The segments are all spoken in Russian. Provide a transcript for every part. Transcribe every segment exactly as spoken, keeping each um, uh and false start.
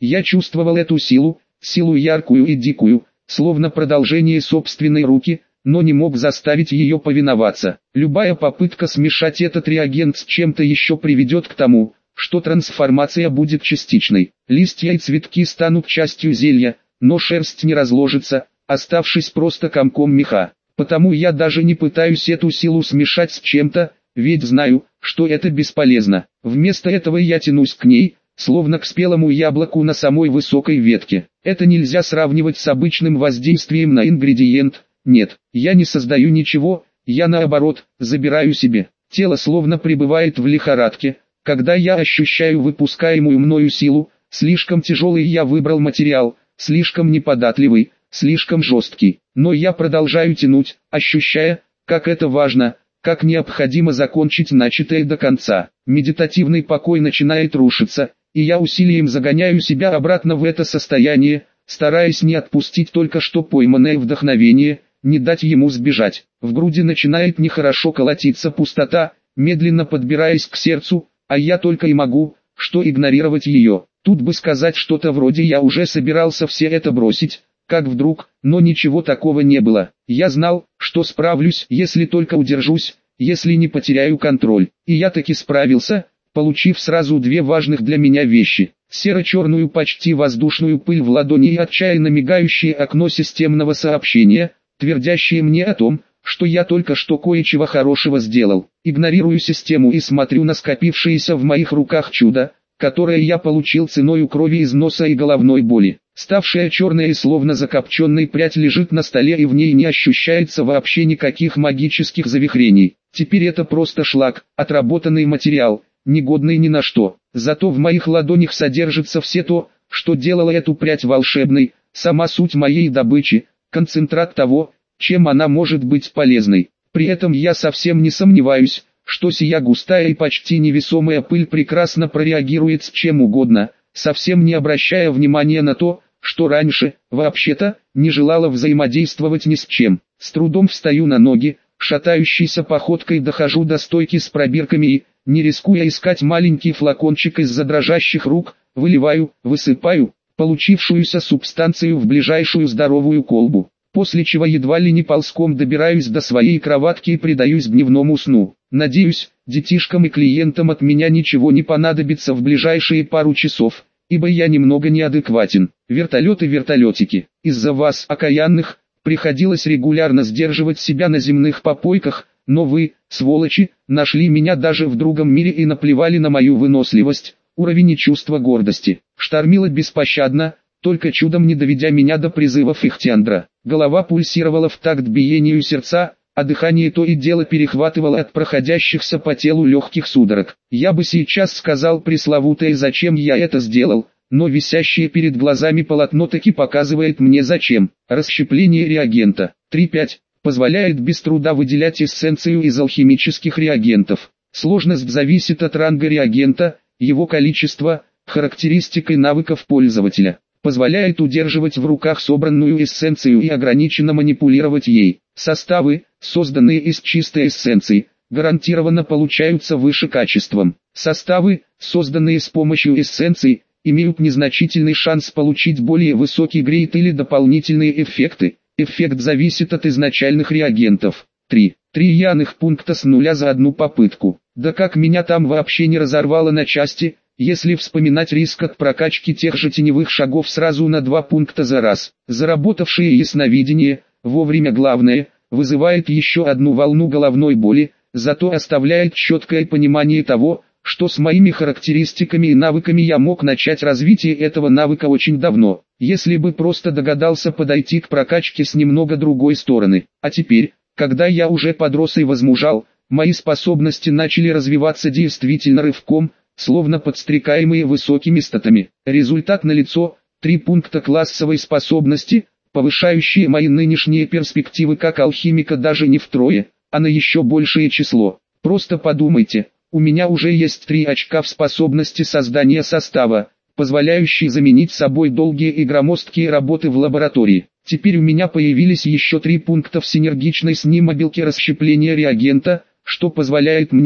Я чувствовал эту силу, силу яркую и дикую, словно продолжение собственной руки, но не мог заставить ее повиноваться. Любая попытка смешать этот реагент с чем-то еще приведет к тому, что трансформация будет частичной. Листья и цветки станут частью зелья, но шерсть не разложится, оставшись просто комком меха. Потому я даже не пытаюсь эту силу смешать с чем-то, ведь знаю, что это бесполезно. Вместо этого я тянусь к ней, словно к спелому яблоку на самой высокой ветке. Это нельзя сравнивать с обычным воздействием на ингредиент. Нет, я не создаю ничего, я наоборот, забираю себе. Тело словно пребывает в лихорадке, когда я ощущаю выпускаемую мною силу. Слишком тяжелый я выбрал материал, слишком неподатливый, слишком жесткий. Но я продолжаю тянуть, ощущая, как это важно, как необходимо закончить начатое до конца. Медитативный покой начинает рушиться, и я усилием загоняю себя обратно в это состояние, стараясь не отпустить только что пойманное вдохновение, не дать ему сбежать. В груди начинает нехорошо колотиться пустота, медленно подбираясь к сердцу, а я только и могу, что игнорировать ее. Тут бы сказать что-то вроде «я уже собирался все это бросить», как вдруг, но ничего такого не было. Я знал, что справлюсь, если только удержусь, если не потеряю контроль. И я таки справился, получив сразу две важных для меня вещи. Серо-черную почти воздушную пыль в ладони и отчаянно мигающее окно системного сообщения, твердящее мне о том, что я только что кое-чего хорошего сделал. Игнорирую систему и смотрю на скопившееся в моих руках чудо, которое я получил ценою крови из носа и головной боли. Ставшая черная и словно закопченной прядь лежит на столе, и в ней не ощущается вообще никаких магических завихрений. Теперь это просто шлак, отработанный материал, негодный ни на что. Зато в моих ладонях содержится все то, что делало эту прядь волшебной, сама суть моей добычи, концентрат того, чем она может быть полезной. При этом я совсем не сомневаюсь, что сия густая и почти невесомая пыль прекрасно прореагирует с чем угодно, совсем не обращая внимания на то, что раньше, вообще-то, не желала взаимодействовать ни с чем. С трудом встаю на ноги, шатающейся походкой дохожу до стойки с пробирками и, не рискуя искать маленький флакончик из-за дрожащих рук, выливаю, высыпаю получившуюся субстанцию в ближайшую здоровую колбу, после чего едва ли не ползком добираюсь до своей кроватки и предаюсь дневному сну. Надеюсь, детишкам и клиентам от меня ничего не понадобится в ближайшие пару часов, ибо я немного неадекватен. Вертолеты-вертолетики, из-за вас, окаянных, приходилось регулярно сдерживать себя на земных попойках, но вы, сволочи, нашли меня даже в другом мире и наплевали на мою выносливость, уровень и чувство гордости. Штормило беспощадно, только чудом не доведя меня до призывов Ихтиандра. Голова пульсировала в такт биению сердца, а дыхание то и дело перехватывало от проходящихся по телу легких судорог. Я бы сейчас сказал пресловутое «зачем я это сделал?», но висящее перед глазами полотно таки показывает мне зачем. Расщепление реагента. три пять. Позволяет без труда выделять эссенцию из алхимических реагентов. Сложность зависит от ранга реагента, его количества, характеристик и навыков пользователя. Позволяет удерживать в руках собранную эссенцию и ограниченно манипулировать ей. Составы, созданные из чистой эссенции, гарантированно получаются выше качеством. Составы, созданные с помощью эссенций, имеют незначительный шанс получить более высокий грейд или дополнительные эффекты. Эффект зависит от изначальных реагентов. три. Три яных пункта с нуля за одну попытку. Да как меня там вообще не разорвало на части, если вспоминать риск от прокачки тех же теневых шагов сразу на два пункта за раз. Заработавшее ясновидение, вовремя главное, вызывает еще одну волну головной боли, зато оставляет четкое понимание того, что с моими характеристиками и навыками я мог начать развитие этого навыка очень давно, если бы просто догадался подойти к прокачке с немного другой стороны. А теперь, когда я уже подрос и возмужал, мои способности начали развиваться действительно рывком, словно подстрекаемые высокими статами. Результат налицо: три пункта классовой способности, повышающие мои нынешние перспективы как алхимика даже не втрое, а на еще большее число. Просто подумайте. У меня уже есть три очка в способности создания состава, позволяющие заменить собой долгие и громоздкие работы в лаборатории. Теперь у меня появились еще три пункта в синергичной с ним обилке расщепления реагента, что позволяет мне,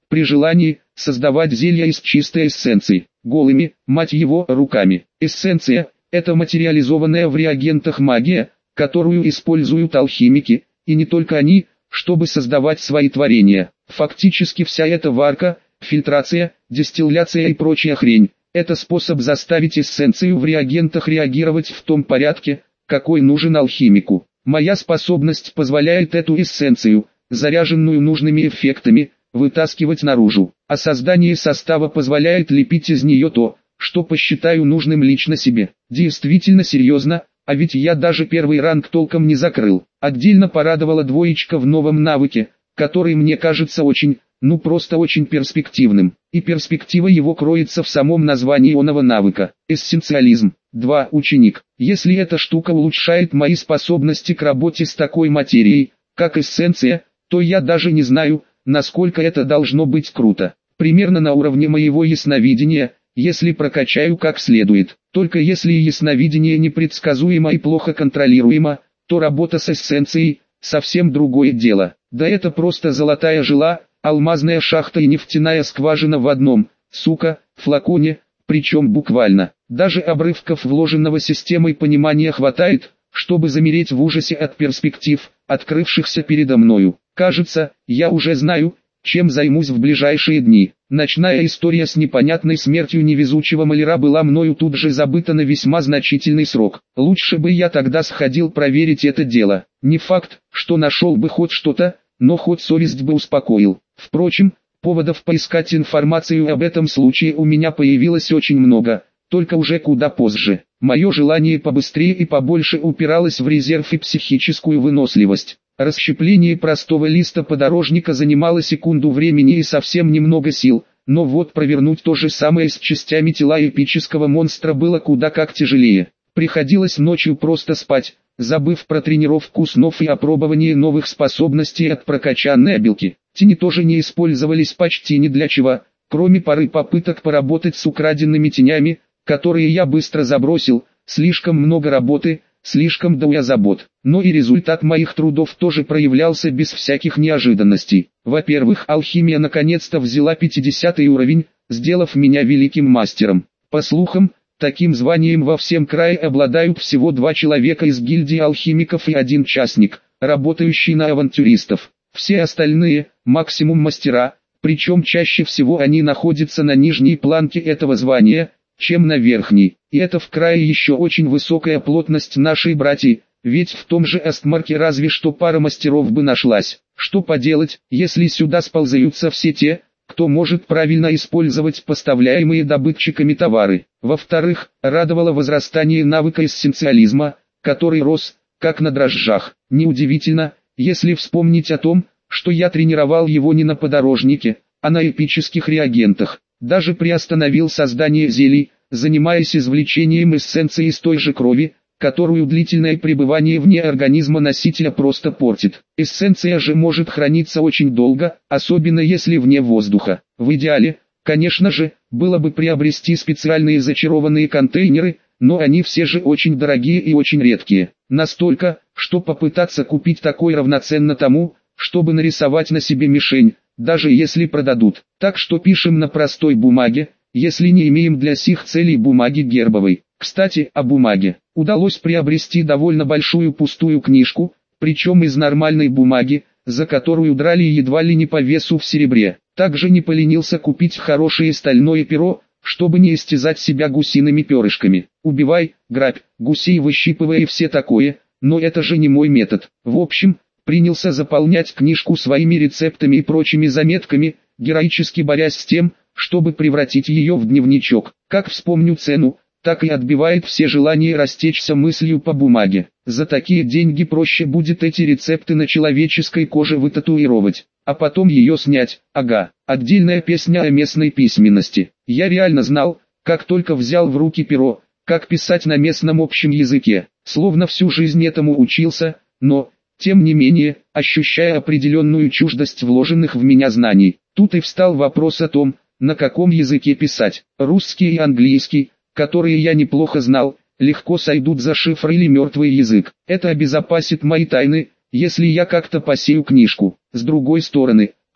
при желании, создавать зелья из чистой эссенции, голыми, мать его, руками. Эссенция – это материализованная в реагентах магия, которую используют алхимики, и не только они, чтобы создавать свои творения. Фактически вся эта варка, фильтрация, дистилляция и прочая хрень – это способ заставить эссенцию в реагентах реагировать в том порядке, какой нужен алхимику. Моя способность позволяет эту эссенцию, заряженную нужными эффектами, вытаскивать наружу, а создание состава позволяет лепить из нее то, что посчитаю нужным лично себе. Действительно серьезно, а ведь я даже первый ранг толком не закрыл. Отдельно порадовала двоечка в новом навыке, который мне кажется очень, ну просто очень перспективным. И перспектива его кроется в самом названии оного навыка. Эссенциализм. два. Ученик. Если эта штука улучшает мои способности к работе с такой материей, как эссенция, то я даже не знаю, насколько это должно быть круто. Примерно на уровне моего ясновидения, если прокачаю как следует. Только если ясновидение непредсказуемо и плохо контролируемо, то работа с эссенцией – совсем другое дело. Да это просто золотая жила, алмазная шахта и нефтяная скважина в одном, сука, флаконе, причем буквально. Даже обрывков вложенного системой понимания хватает, чтобы замереть в ужасе от перспектив, открывшихся передо мною. Кажется, я уже знаю, чем займусь в ближайшие дни. Ночная история с непонятной смертью невезучего маляра была мною тут же забыта на весьма значительный срок. Лучше бы я тогда сходил проверить это дело. Не факт, что нашел бы хоть что-то, но хоть совесть бы успокоил. Впрочем, поводов поискать информацию об этом случае у меня появилось очень много, только уже куда позже. Мое желание побыстрее и побольше упиралось в резерв и психическую выносливость. Расщепление простого листа подорожника занимало секунду времени и совсем немного сил, но вот провернуть то же самое с частями тела эпического монстра было куда как тяжелее. Приходилось ночью просто спать, забыв про тренировку снов и опробование новых способностей от прокачанной обилки. Тени тоже не использовались почти ни для чего, кроме пары попыток поработать с украденными тенями, которые я быстро забросил. Слишком много работы, слишком до забот. Но и результат моих трудов тоже проявлялся без всяких неожиданностей. Во-первых, алхимия наконец-то взяла пятидесятый уровень, сделав меня великим мастером. По слухам, таким званием во всем крае обладают всего два человека из гильдии алхимиков и один частник, работающий на авантюристов. Все остальные – максимум мастера, причем чаще всего они находятся на нижней планке этого звания, чем на верхней. И это в крае еще очень высокая плотность нашей братьи, ведь в том же Остмарке разве что пара мастеров бы нашлась. Что поделать, если сюда сползаются все те, кто может правильно использовать поставляемые добытчиками товары. Во-вторых, радовало возрастание навыка эссенциализма, который рос, как на дрожжах. Неудивительно, если вспомнить о том, что я тренировал его не на подорожнике, а на эпических реагентах. Даже приостановил создание зелий, занимаясь извлечением эссенции из той же крови, которую длительное пребывание вне организма носителя просто портит. Эссенция же может храниться очень долго, особенно если вне воздуха. В идеале, конечно же, было бы приобрести специальные зачарованные контейнеры, но они все же очень дорогие и очень редкие. Настолько, что попытаться купить такой равноценно тому, чтобы нарисовать на себе мишень, даже если продадут. Так что пишем на простой бумаге, если не имеем для сих целей бумаги гербовой. Кстати, о бумаге. Удалось приобрести довольно большую пустую книжку, причем из нормальной бумаги, за которую драли едва ли не по весу в серебре. Также не поленился купить хорошее стальное перо, чтобы не истязать себя гусиными перышками. Убивай, грабь, гусей выщипывай и все такое, но это же не мой метод. В общем, принялся заполнять книжку своими рецептами и прочими заметками, героически борясь с тем, чтобы превратить ее в дневничок. Как вспомню цену, так и отбивает все желания растечься мыслью по бумаге. За такие деньги проще будет эти рецепты на человеческой коже вытатуировать, а потом ее снять. Ага, отдельная песня о местной письменности. Я реально знал, как только взял в руки перо, как писать на местном общем языке. Словно всю жизнь этому учился, но, тем не менее, ощущая определенную чуждость вложенных в меня знаний. Тут и встал вопрос о том, на каком языке писать. Русский и английский, которые я неплохо знал, легко сойдут за шифр или мертвый язык. Это обезопасит мои тайны, если я как-то посею книжку. С другой стороны,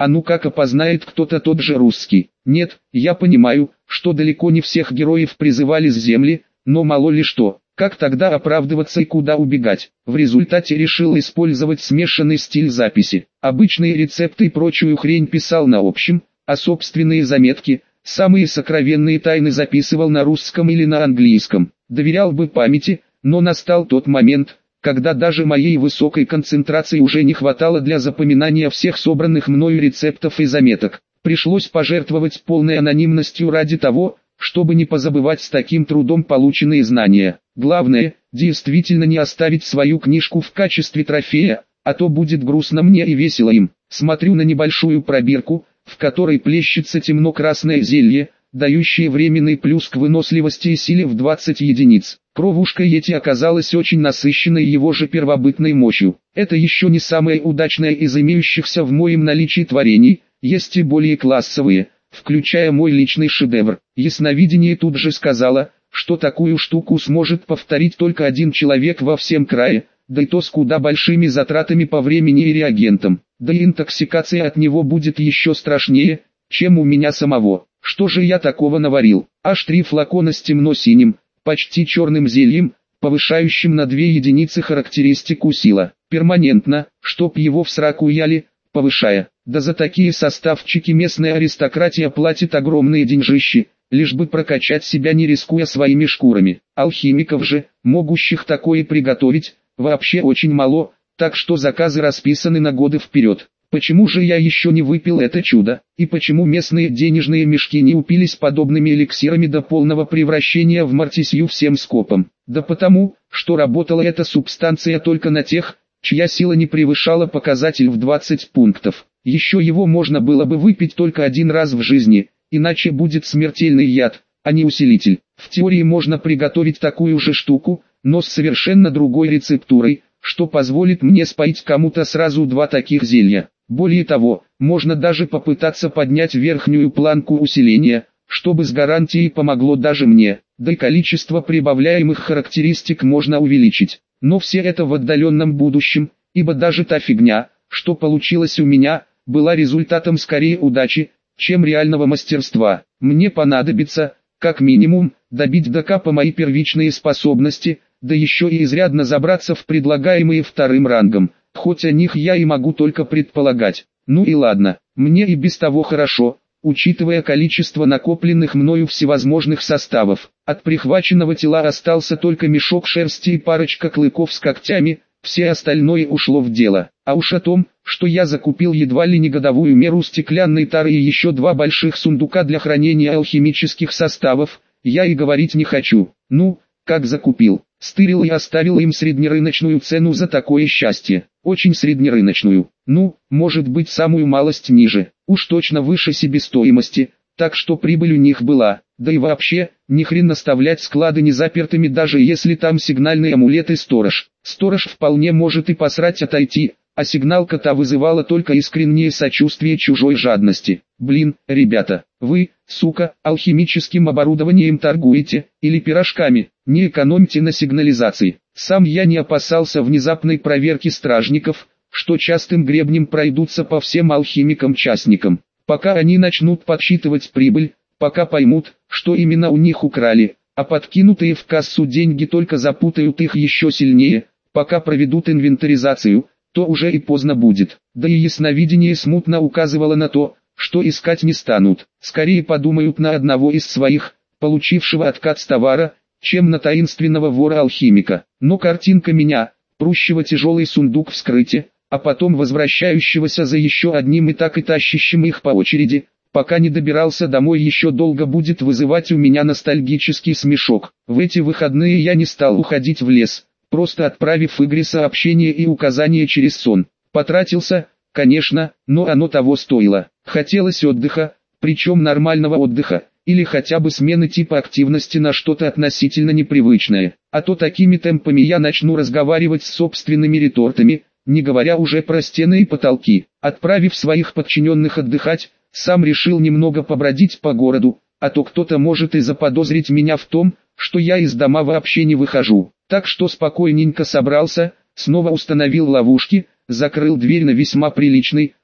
А ну как опознает кто-то тот же русский? Нет, я понимаю, что далеко не всех героев призывали с земли, но мало ли что. Как тогда оправдываться и куда убегать? В результате решил использовать смешанный стиль записи. Обычные рецепты и прочую хрень писал на общем, а собственные заметки, самые сокровенные тайны записывал на русском или на английском. Доверял бы памяти, но настал тот момент, когда даже моей высокой концентрации уже не хватало для запоминания всех собранных мною рецептов и заметок. Пришлось пожертвовать полной анонимностью ради того, чтобы не позабывать с таким трудом полученные знания. Главное, действительно не оставить свою книжку в качестве трофея, а то будет грустно мне и весело им. Смотрю на небольшую пробирку, в которой плещется темно-красное зелье, дающее временный плюс к выносливости и силе в двадцать единиц. Кровушка Йети оказалась очень насыщенной его же первобытной мощью. Это еще не самое удачное из имеющихся в моем наличии творений, есть и более классовые, включая мой личный шедевр. Ясновидение тут же сказала, что такую штуку сможет повторить только один человек во всем крае, да и то с куда большими затратами по времени и реагентам. Да и интоксикация от него будет еще страшнее, чем у меня самого. Что же я такого наварил? Аж три флакона с темно-синим, почти черным зельем, повышающим на две единицы характеристику сила. Перманентно, чтоб его в сраку яли, повышая. Да за такие составчики местная аристократия платит огромные деньжищи, лишь бы прокачать себя не рискуя своими шкурами. Алхимиков же, могущих такое приготовить, вообще очень мало, так что заказы расписаны на годы вперед. Почему же я еще не выпил это чудо, и почему местные денежные мешки не упились подобными эликсирами до полного превращения в мартисью всем скопом? Да потому, что работала эта субстанция только на тех, чья сила не превышала показатель в двадцать пунктов. Еще его можно было бы выпить только один раз в жизни, иначе будет смертельный яд, а не усилитель. В теории можно приготовить такую же штуку, но с совершенно другой рецептурой, что позволит мне споить кому-то сразу два таких зелья. Более того, можно даже попытаться поднять верхнюю планку усиления, чтобы с гарантией помогло даже мне, да и количество прибавляемых характеристик можно увеличить. Но все это в отдаленном будущем, ибо даже та фигня, что получилось у меня, была результатом скорее удачи, чем реального мастерства. Мне понадобится, как минимум, добить до капа мои первичные способности, да еще и изрядно забраться в предлагаемые вторым рангом, хоть о них я и могу только предполагать. Ну и ладно, мне и без того хорошо, учитывая количество накопленных мною всевозможных составов. От прихваченного тела остался только мешок шерсти и парочка клыков с когтями, все остальное ушло в дело. А уж о том, что я закупил едва ли не годовую меру стеклянной тары и еще два больших сундука для хранения алхимических составов, я и говорить не хочу. Ну, как закупил? Стырил и оставил им среднерыночную цену за такое счастье. Очень среднерыночную. Ну, может быть самую малость ниже. Уж точно выше себестоимости, так что прибыль у них была. Да и вообще, ни хрен оставлять склады незапертыми, даже если там сигнальный амулет и сторож. Сторож вполне может и посрать отойти, а сигнал кота вызывала только искреннее сочувствие чужой жадности. Блин, ребята, вы, сука, алхимическим оборудованием торгуете, или пирожками? Не экономьте на сигнализации. Сам я не опасался внезапной проверки стражников, что частым гребнем пройдутся по всем алхимикам-частникам. Пока они начнут подсчитывать прибыль, пока поймут, что именно у них украли, а подкинутые в кассу деньги только запутают их еще сильнее, пока проведут инвентаризацию, то уже и поздно будет. Да и ясновидение смутно указывало на то, что искать не станут. Скорее подумают на одного из своих, получившего откат с товара, чем на таинственного вора-алхимика. Но картинка меня, прущего тяжелый сундук вскрытия, а потом возвращающегося за еще одним и так и тащащим их по очереди, пока не добирался домой, еще долго будет вызывать у меня ностальгический смешок. В эти выходные я не стал уходить в лес, просто отправив Игре сообщение и указание через сон. Потратился, конечно, но оно того стоило. Хотелось отдыха, причем нормального отдыха, или хотя бы смены типа активности на что-то относительно непривычное. А то такими темпами я начну разговаривать с собственными ретортами, не говоря уже про стены и потолки. Отправив своих подчиненных отдыхать, сам решил немного побродить по городу, а то кто-то может и заподозрить меня в том, что я из дома вообще не выхожу. Так что спокойненько собрался, снова установил ловушки, закрыл дверь на весьма приличный,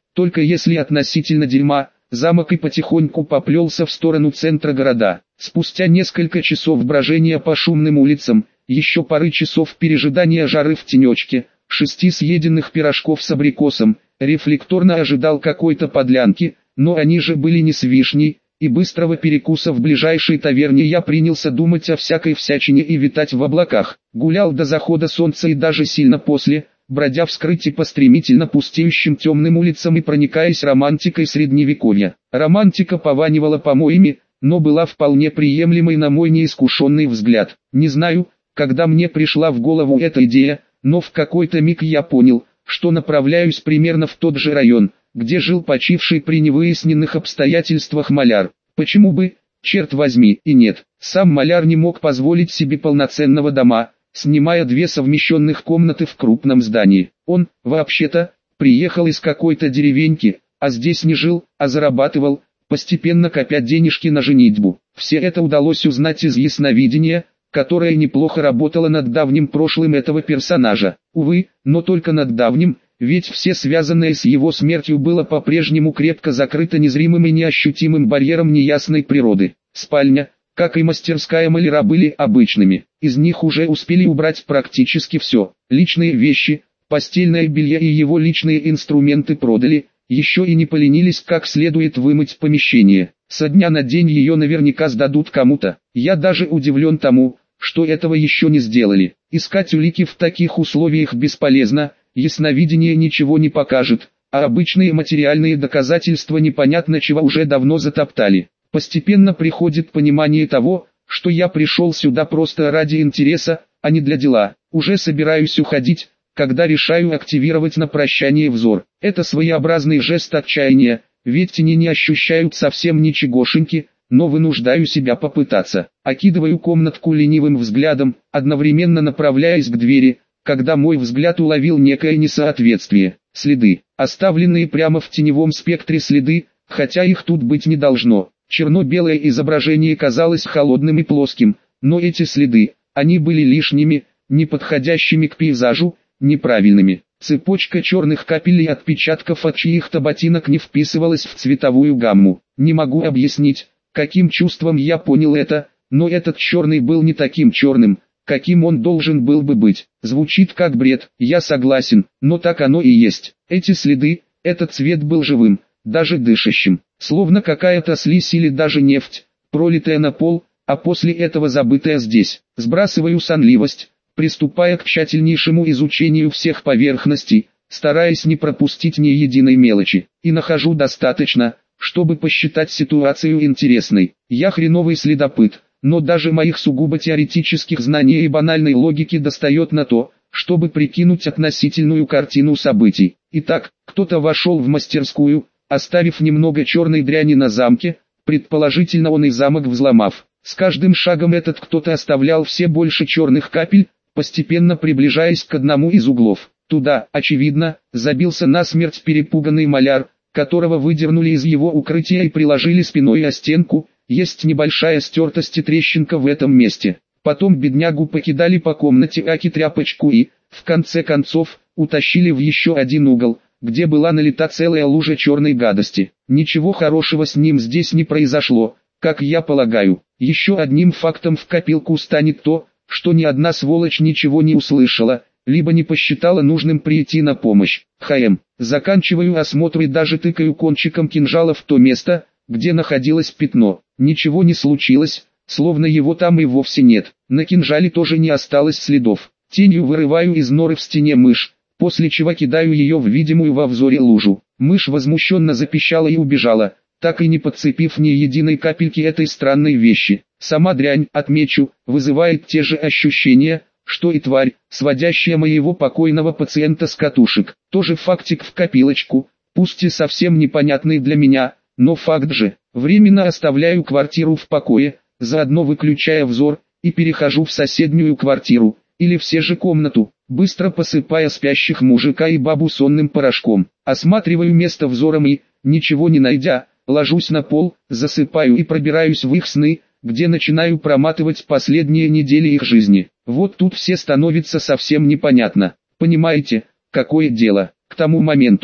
только если относительно дерьма. Замок и потихоньку поплелся в сторону центра города. Спустя несколько часов брожения по шумным улицам, еще пары часов пережидания жары в тенечке, шести съеденных пирожков с абрикосом, рефлекторно ожидал какой-то подлянки, но они же были не с вишней, и быстрого перекуса в ближайшей таверне я принялся думать о всякой всячине и витать в облаках. Гулял до захода солнца и даже сильно после, бродя вскрыть по стремительно пустеющим темным улицам и проникаясь романтикой средневековья. Романтика пованивала помоями, но была вполне приемлемой на мой неискушенный взгляд. Не знаю, когда мне пришла в голову эта идея, но в какой-то миг я понял, что направляюсь примерно в тот же район, где жил почивший при невыясненных обстоятельствах маляр. Почему бы, черт возьми, и нет. Сам маляр не мог позволить себе полноценного дома, снимая две совмещенных комнаты в крупном здании. Он, вообще-то, приехал из какой-то деревеньки, а здесь не жил, а зарабатывал, постепенно копя денежки на женитьбу. Все это удалось узнать из ясновидения, которое неплохо работало над давним прошлым этого персонажа. Увы, но только над давним, ведь все связанное с его смертью было по-прежнему крепко закрыто незримым и неощутимым барьером неясной природы. Спальня, как и мастерская маляра, были обычными. Из них уже успели убрать практически все. Личные вещи, постельное белье и его личные инструменты продали, еще и не поленились как следует вымыть помещение. Со дня на день ее наверняка сдадут кому-то. Я даже удивлен тому, что этого еще не сделали. Искать улики в таких условиях бесполезно, ясновидение ничего не покажет, а обычные материальные доказательства непонятно чего уже давно затоптали. Постепенно приходит понимание того, что я пришел сюда просто ради интереса, а не для дела. Уже собираюсь уходить, когда решаю активировать на прощание взор. Это своеобразный жест отчаяния, ведь тени не ощущают совсем ничегошеньки, но вынуждаю себя попытаться. Окидываю комнатку ленивым взглядом, одновременно направляясь к двери, когда мой взгляд уловил некое несоответствие. Следы, оставленные прямо в теневом спектре следы, хотя их тут быть не должно. Черно-белое изображение казалось холодным и плоским, но эти следы, они были лишними, неподходящими к пейзажу, неправильными. Цепочка черных капель и отпечатков от чьих-то ботинок не вписывалась в цветовую гамму. Не могу объяснить, каким чувством я понял это, но этот черный был не таким черным, каким он должен был бы быть. Звучит как бред, я согласен, но так оно и есть. Эти следы, этот цвет был живым, даже дышащим, словно какая-то слизь или даже нефть, пролитая на пол, а после этого забытая здесь. Сбрасываю сонливость, приступая к тщательнейшему изучению всех поверхностей, стараясь не пропустить ни единой мелочи, и нахожу достаточно, чтобы посчитать ситуацию интересной. Я хреновый следопыт, но даже моих сугубо теоретических знаний и банальной логики достает на то, чтобы прикинуть относительную картину событий. Итак, кто-то вошел в мастерскую, оставив немного черной дряни на замке, предположительно он и замок взломав. С каждым шагом этот кто-то оставлял все больше черных капель, постепенно приближаясь к одному из углов. Туда, очевидно, забился насмерть перепуганный маляр, которого выдернули из его укрытия и приложили спиной о стенку. Есть небольшая стертость и трещинка в этом месте. Потом беднягу покидали по комнате аки-тряпочку и, в конце концов, утащили в еще один угол, где была налита целая лужа черной гадости. Ничего хорошего с ним здесь не произошло, как я полагаю. Еще одним фактом в копилку станет то, что ни одна сволочь ничего не услышала, либо не посчитала нужным прийти на помощь. Хм. Заканчиваю осмотр и даже тыкаю кончиком кинжала в то место, где находилось пятно. Ничего не случилось, словно его там и вовсе нет. На кинжале тоже не осталось следов. Тенью вырываю из норы в стене мышь, после чего кидаю ее в видимую во взоре лужу. Мышь возмущенно запищала и убежала, так и не подцепив ни единой капельки этой странной вещи. Сама дрянь, отмечу, вызывает те же ощущения, что и тварь, сводящая моего покойного пациента с катушек. Тоже фактик в копилочку, пусть и совсем непонятный для меня, но факт же. Временно оставляю квартиру в покое, заодно выключая взор, и перехожу в соседнюю квартиру, или все же комнату, быстро посыпая спящих мужика и бабу сонным порошком. Осматриваю место взором и, ничего не найдя, ложусь на пол, засыпаю и пробираюсь в их сны, где начинаю проматывать последние недели их жизни. Вот тут все становится совсем непонятно. Понимаете, какое дело? К тому моменту,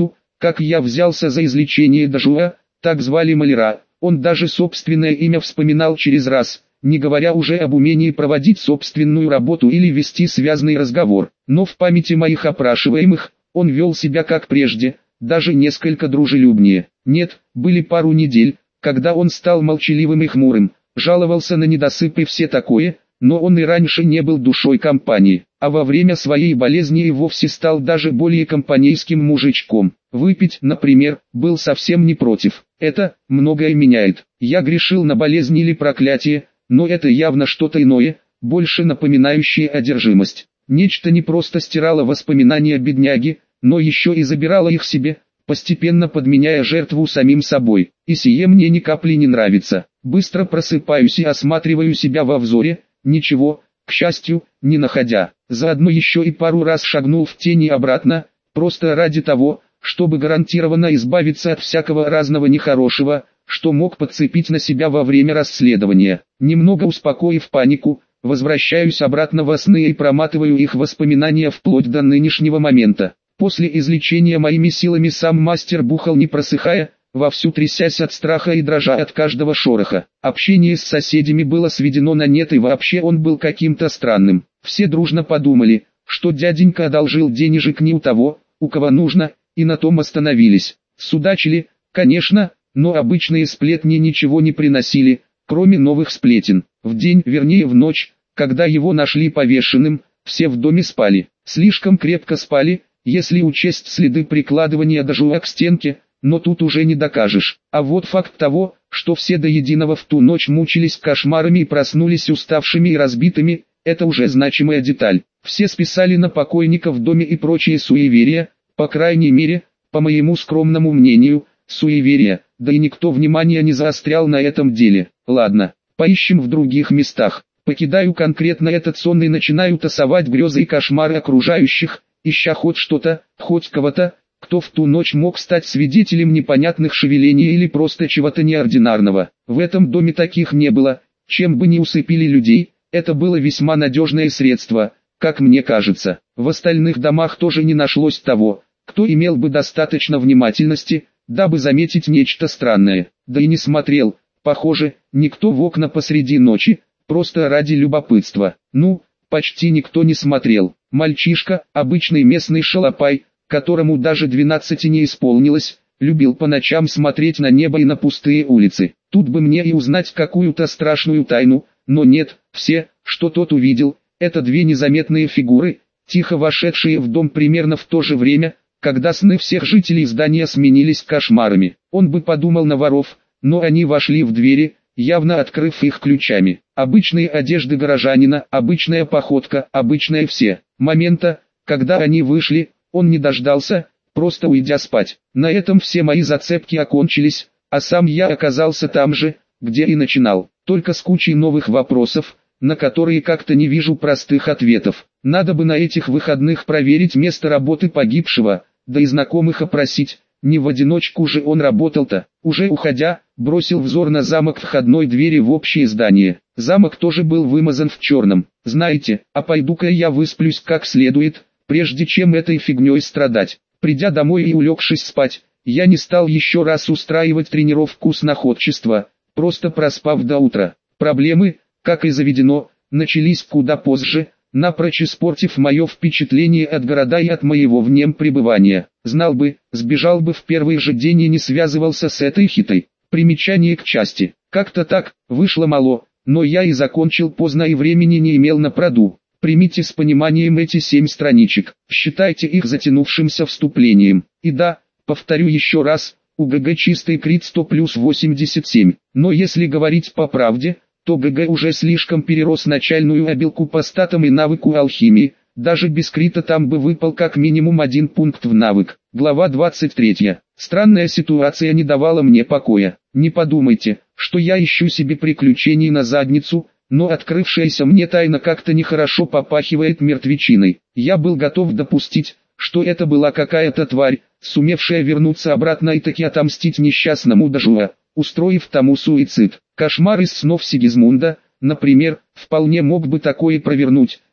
Как я взялся за излечение Дажуа, так звали маляра, он даже собственное имя вспоминал через раз, не говоря уже об умении проводить собственную работу или вести связный разговор. Но в памяти моих опрашиваемых, он вел себя как прежде, даже несколько дружелюбнее. Нет, были пару недель, когда он стал молчаливым и хмурым, жаловался на недосып и все такое, но он и раньше не был душой компании, а во время своей болезни и вовсе стал даже более компанейским мужичком. Выпить, например, был совсем не против. Это многое меняет. Я грешил на болезнь или проклятие, но это явно что-то иное, больше напоминающее одержимость. Нечто не просто стирало воспоминания бедняги, но еще и забирало их себе, постепенно подменяя жертву самим собой. И сие мне ни капли не нравится. Быстро просыпаюсь и осматриваю себя во взоре, ничего, к счастью, не находя. Заодно еще и пару раз шагнул в тени обратно, просто ради того, чтобы гарантированно избавиться от всякого разного нехорошего, что мог подцепить на себя во время расследования. Немного успокоив панику, возвращаюсь обратно во сны и проматываю их воспоминания вплоть до нынешнего момента. После излечения моими силами сам мастер бухал не просыхая, вовсю трясясь от страха и дрожа от каждого шороха. Общение с соседями было сведено на нет и вообще он был каким-то странным. Все дружно подумали, что дяденька одолжил денежек не у того, у кого нужно, и на том остановились. Судачили, конечно, но обычные сплетни ничего не приносили, кроме новых сплетен. В день, вернее в ночь, когда его нашли повешенным, все в доме спали. Слишком крепко спали, если учесть следы прикладывания Дажуа к стенке, но тут уже не докажешь. А вот факт того, что все до единого в ту ночь мучились кошмарами и проснулись уставшими и разбитыми, это уже значимая деталь. Все списали на покойника в доме и прочие суеверия, по крайней мере, по моему скромному мнению, суеверия, да и никто внимания не заострял на этом деле. Ладно, поищем в других местах. Покидаю конкретно этот сон и начинаю тасовать грезы и кошмары окружающих, ища хоть что-то, хоть кого-то, кто в ту ночь мог стать свидетелем непонятных шевелений или просто чего-то неординарного. В этом доме таких не было, чем бы ни усыпили людей, это было весьма надежное средство, как мне кажется. В остальных домах тоже не нашлось того, кто имел бы достаточно внимательности, дабы заметить нечто странное. Да и не смотрел, похоже, никто в окна посреди ночи, просто ради любопытства. Ну, почти никто не смотрел. Мальчишка, обычный местный шалопай, которому даже двенадцати не исполнилось, любил по ночам смотреть на небо и на пустые улицы. Тут бы мне и узнать какую-то страшную тайну, но нет, все, что тот увидел, это две незаметные фигуры, тихо вошедшие в дом примерно в то же время, когда сны всех жителей здания сменились кошмарами. Он бы подумал на воров, но они вошли в двери, явно открыв их ключами. Обычные одежды горожанина, обычная походка, обычное все. Момента, когда они вышли, он не дождался, просто уйдя спать. На этом все мои зацепки окончились, а сам я оказался там же, где и начинал, только с кучей новых вопросов, на которые как-то не вижу простых ответов. Надо бы на этих выходных проверить место работы погибшего, да и знакомых опросить, не в одиночку же он работал-то. Уже уходя, бросил взор на замок входной двери в общее здание. Замок тоже был вымазан в черном. Знаете, а пойду-ка я высплюсь как следует, прежде чем этой фигней страдать. Придя домой и улегшись спать, я не стал еще раз устраивать тренировку сноходчества, просто проспав до утра. Проблемы, как и заведено, начались куда позже, напрочь испортив мое впечатление от города и от моего в нем пребывания. Знал бы, сбежал бы в первый же день и не связывался с этой хитой. Примечание к части. Как-то так, вышло мало, но я и закончил поздно и времени не имел на проду. Примите с пониманием эти семь страничек, считайте их затянувшимся вступлением. И да, повторю еще раз, у ГГ чистый крит сто плюс восемьдесят семь. Но если говорить по правде, то ГГ уже слишком перерос начальную обилку по статам и навыку алхимии, даже без крита там бы выпал как минимум один пункт в навык. Глава двадцать третья. Странная ситуация не давала мне покоя. Не подумайте, что я ищу себе приключений на задницу, но открывшаяся мне тайна как-то нехорошо попахивает мертвечиной. Я был готов допустить, что это была какая-то тварь, сумевшая вернуться обратно и таки отомстить несчастному Дажуа, устроив тому суицид. Кошмар из снов Сигизмунда, например, вполне мог бы такое провернуть,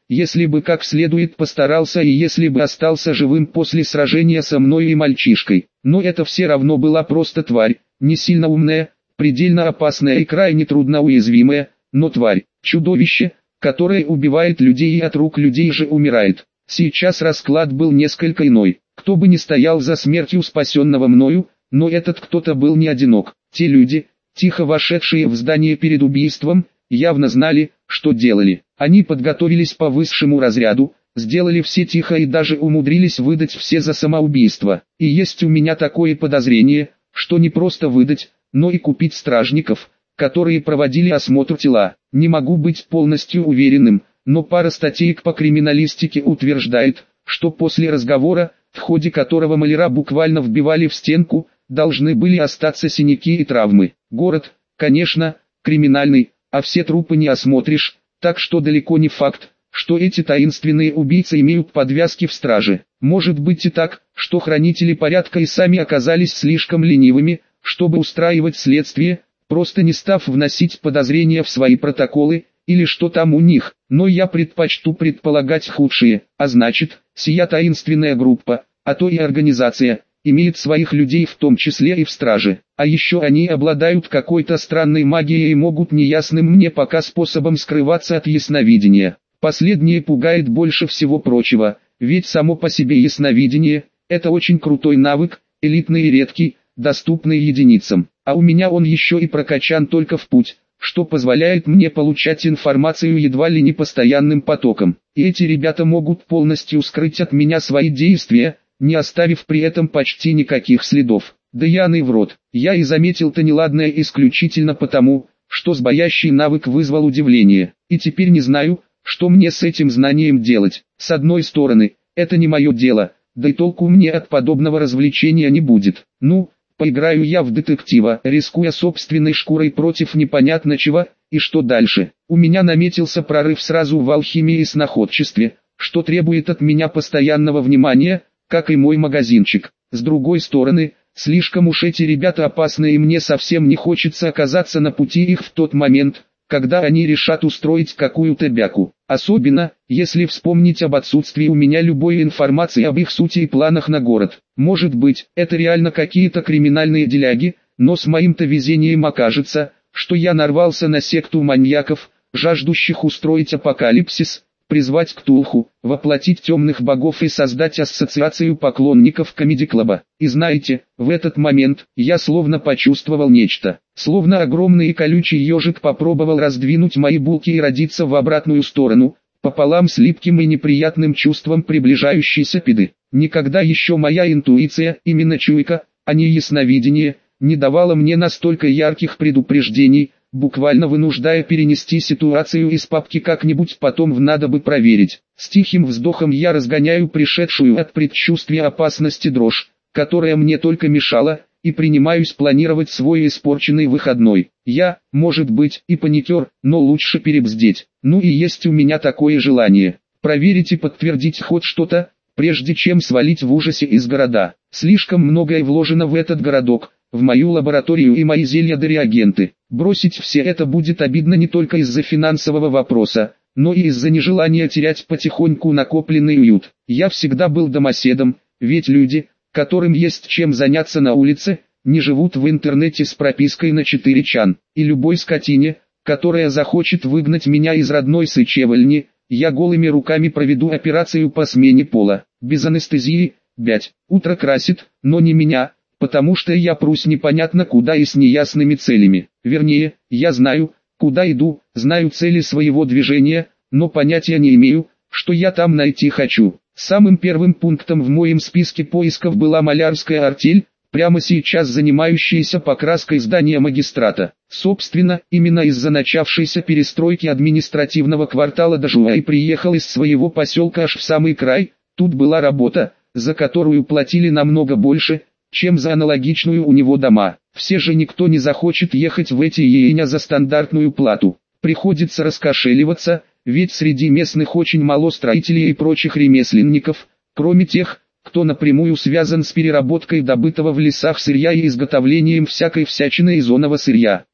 если бы как следует постарался и если бы остался живым после сражения со мной и мальчишкой. Но это все равно была просто тварь, не сильно умная, предельно опасная и крайне трудноуязвимая, но тварь, чудовище, которое убивает людей и от рук людей же умирает. Сейчас расклад был несколько иной. Кто бы ни стоял за смертью спасенного мною, но этот кто-то был не одинок. Те люди, тихо вошедшие в здание перед убийством, явно знали, что делали. Они подготовились по высшему разряду, сделали все тихо и даже умудрились выдать все за самоубийство. И есть у меня такое подозрение, что не просто выдать, но и купить стражников, которые проводили осмотр тела. Не могу быть полностью уверенным, но пара статеек по криминалистике утверждает, что после разговора, в ходе которого маляра буквально вбивали в стенку, должны были остаться синяки и травмы. Город, конечно, криминальный, а все трупы не осмотришь, так что далеко не факт, что эти таинственные убийцы имеют подвязки в страже. Может быть и так, что хранители порядка и сами оказались слишком ленивыми, чтобы устраивать следствие, просто не став вносить подозрения в свои протоколы, или что там у них, но я предпочту предполагать худшее, а значит, сия таинственная группа, а то и организация, имеет своих людей в том числе и в страже, а еще они обладают какой-то странной магией и могут неясным мне пока способом скрываться от ясновидения. Последнее пугает больше всего прочего, ведь само по себе ясновидение – это очень крутой навык, элитный и редкий, доступный единицам, а у меня он еще и прокачан только в путь, что позволяет мне получать информацию едва ли не постоянным потоком. И эти ребята могут полностью скрыть от меня свои действия, не оставив при этом почти никаких следов. Да яный в рот. Я и заметил-то неладное исключительно потому, что сбоящий навык вызвал удивление. И теперь не знаю, что мне с этим знанием делать. С одной стороны, это не мое дело, да и толку мне от подобного развлечения не будет. Ну, поиграю я в детектива, рискуя собственной шкурой против непонятно чего, и что дальше? У меня наметился прорыв сразу в алхимии и сноходчестве, что требует от меня постоянного внимания, как и мой магазинчик. С другой стороны, слишком уж эти ребята опасны и мне совсем не хочется оказаться на пути их в тот момент, когда они решат устроить какую-то бяку. Особенно, если вспомнить об отсутствии у меня любой информации об их сути и планах на город. Может быть, это реально какие-то криминальные деляги, но с моим-то везением окажется, что я нарвался на секту маньяков, жаждущих устроить апокалипсис, призвать Ктулху, воплотить темных богов и создать ассоциацию поклонников комеди-клаба. И знаете, в этот момент я словно почувствовал нечто. Словно огромный и колючий ежик попробовал раздвинуть мои булки и родиться в обратную сторону, пополам с липким и неприятным чувством приближающейся беды. Никогда еще моя интуиция, именно чуйка, а не ясновидение, не давала мне настолько ярких предупреждений, буквально вынуждая перенести ситуацию из папки как-нибудь потом в надо бы проверить. С тихим вздохом я разгоняю пришедшую от предчувствия опасности дрожь, которая мне только мешала, и принимаюсь планировать свой испорченный выходной. Я, может быть, и паникер, но лучше перебздеть. Ну и есть у меня такое желание. Проверить и подтвердить хоть что-то, прежде чем свалить в ужасе из города. Слишком многое вложено в этот городок, в мою лабораторию и мои зелья да реагенты. Бросить все это будет обидно не только из-за финансового вопроса, но и из-за нежелания терять потихоньку накопленный уют. Я всегда был домоседом, ведь люди, которым есть чем заняться на улице, не живут в интернете с пропиской на четыре чан. И любой скотине, которая захочет выгнать меня из родной Сычевальни, я голыми руками проведу операцию по смене пола, без анестезии, бять. Утро красит, но не меня, потому что я прусь непонятно куда и с неясными целями. Вернее, я знаю, куда иду, знаю цели своего движения, но понятия не имею, что я там найти хочу. Самым первым пунктом в моем списке поисков была малярская артель, прямо сейчас занимающаяся покраской здания магистрата. Собственно, именно из-за начавшейся перестройки административного квартала Дажуа и приехал из своего поселка аж в самый край. Тут была работа, за которую платили намного больше, чем за аналогичную у него дома. Все же никто не захочет ехать в эти ейня за стандартную плату. Приходится раскошеливаться, ведь среди местных очень мало строителей и прочих ремесленников, кроме тех, кто напрямую связан с переработкой добытого в лесах сырья и изготовлением всякой всячины из оного сырья.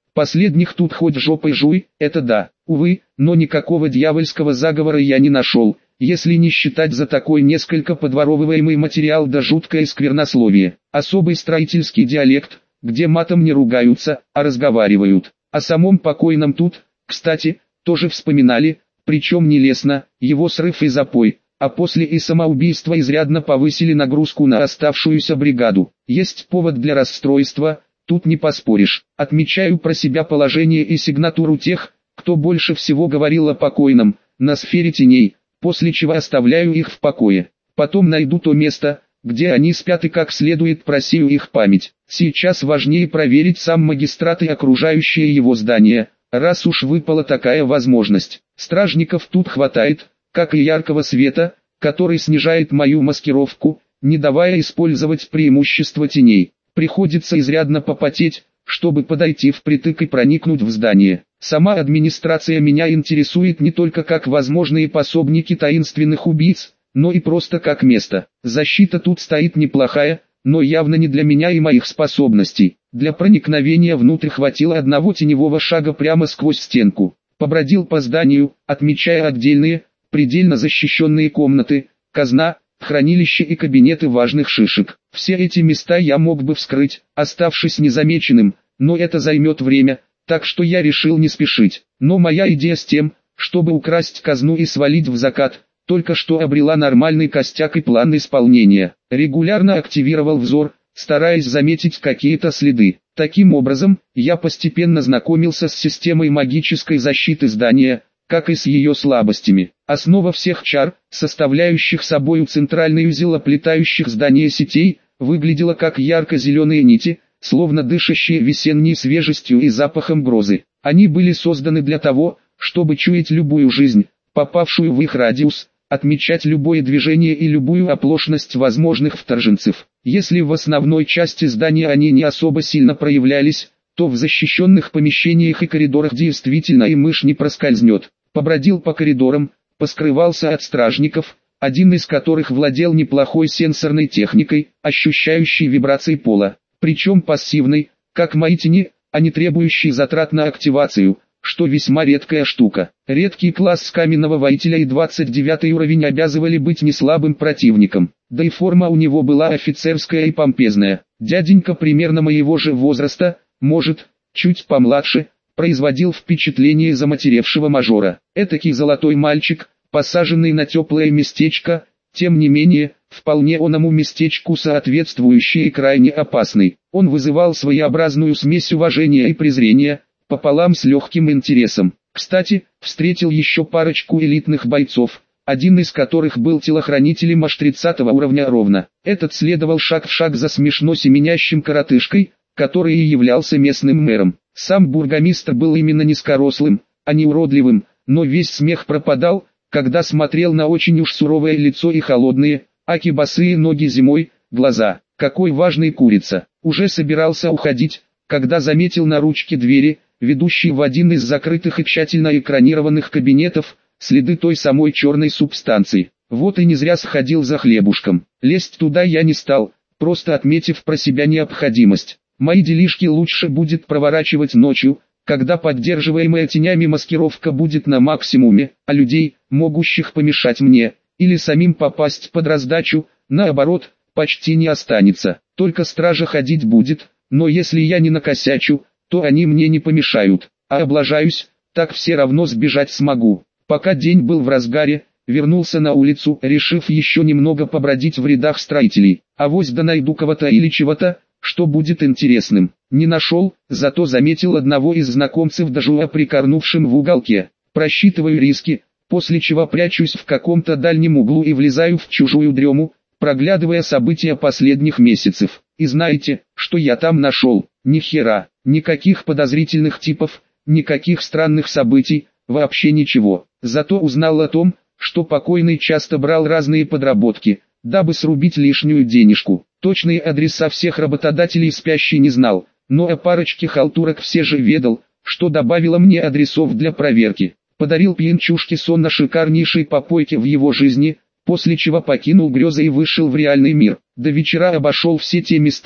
Последних тут хоть жопой жуй, это да. Увы, но никакого дьявольского заговора я не нашел, если не считать за такой несколько подворовываемый материал да жуткое сквернословие. Особый строительский диалект, где матом не ругаются, а разговаривают. О самом покойном тут, кстати, тоже вспоминали, причем не лестно, его срыв и запой, а после и самоубийство изрядно повысили нагрузку на оставшуюся бригаду. Есть повод для расстройства, тут не поспоришь. Отмечаю про себя положение и сигнатуру тех, кто больше всего говорил о покойном, на сфере теней, после чего оставляю их в покое. Потом найду то место, где они спят и как следует просею их память. Сейчас важнее проверить сам магистрат и окружающее его здание, раз уж выпала такая возможность. Стражников тут хватает, как и яркого света, который снижает мою маскировку, не давая использовать преимущество теней. Приходится изрядно попотеть, чтобы подойти впритык и проникнуть в здание. Сама администрация меня интересует не только как возможные пособники таинственных убийц, но и просто как место. Защита тут стоит неплохая, но явно не для меня и моих способностей. Для проникновения внутрь хватило одного теневого шага прямо сквозь стенку. Побродил по зданию, отмечая отдельные, предельно защищенные комнаты, казна, хранилище и кабинеты важных шишек. Все эти места я мог бы вскрыть, оставшись незамеченным, но это займет время, так что я решил не спешить. Но моя идея с тем, чтобы украсть казну и свалить в закат, только что обрела нормальный костяк и план исполнения. Регулярно активировал взор, стараясь заметить какие-то следы. Таким образом, я постепенно знакомился с системой магической защиты здания, как и с ее слабостями. Основа всех чар, составляющих собою центральный узел оплетающих здание сетей, выглядела как ярко-зеленые нити, словно дышащие весенней свежестью и запахом грозы. Они были созданы для того, чтобы чуять любую жизнь, попавшую в их радиус, отмечать любое движение и любую оплошность возможных вторженцев. Если в основной части здания они не особо сильно проявлялись, то в защищенных помещениях и коридорах действительно и мышь не проскользнет. Побродил по коридорам, поскрывался от стражников, один из которых владел неплохой сенсорной техникой, ощущающей вибрации пола, причем пассивной, как мои тени, а не требующей затрат на активацию, что весьма редкая штука. Редкий класс каменного воителя и двадцать девятый уровень обязывали быть не слабым противником, да и форма у него была офицерская и помпезная. Дяденька примерно моего же возраста, может, чуть помладше, производил впечатление заматеревшего мажора. Этакий золотой мальчик, посаженный на теплое местечко, тем не менее, вполне оному местечку соответствующий и крайне опасный. Он вызывал своеобразную смесь уважения и презрения, пополам с легким интересом. Кстати, встретил еще парочку элитных бойцов, один из которых был телохранителем аж тридцатого уровня ровно. Этот следовал шаг в шаг за смешно семенящим коротышкой, который и являлся местным мэром. Сам бургомистр был именно низкорослым, а не уродливым, но весь смех пропадал, когда смотрел на очень уж суровое лицо и холодные, аки босые ноги зимой, глаза. Какой важный курица. Уже собирался уходить, когда заметил на ручке двери, ведущей в один из закрытых и тщательно экранированных кабинетов, следы той самой черной субстанции. Вот и не зря сходил за хлебушком. Лезть туда я не стал, просто отметив про себя необходимость. Мои делишки лучше будет проворачивать ночью, когда поддерживаемая тенями маскировка будет на максимуме, а людей, могущих помешать мне, или самим попасть под раздачу, наоборот, почти не останется. Только стража ходить будет, но если я не накосячу, то они мне не помешают, а облажаюсь, так все равно сбежать смогу. Пока день был в разгаре, вернулся на улицу, решив еще немного побродить в рядах строителей. Авось да найду кого-то или чего-то, что будет интересным. Не нашел, зато заметил одного из знакомцев дожуа прикорнувшим в уголке. Просчитываю риски, после чего прячусь в каком-то дальнем углу и влезаю в чужую дрему, проглядывая события последних месяцев. И знаете, что я там нашел? Ни хера, никаких подозрительных типов, никаких странных событий, вообще ничего. Зато узнал о том, что покойный часто брал разные подработки, дабы срубить лишнюю денежку. Точные адреса всех работодателей спящий не знал, но о парочке халтурок все же ведал, что добавило мне адресов для проверки. Подарил пьянчушке сон на шикарнейшей попойке в его жизни, после чего покинул грезы и вышел в реальный мир. До вечера обошел все те места,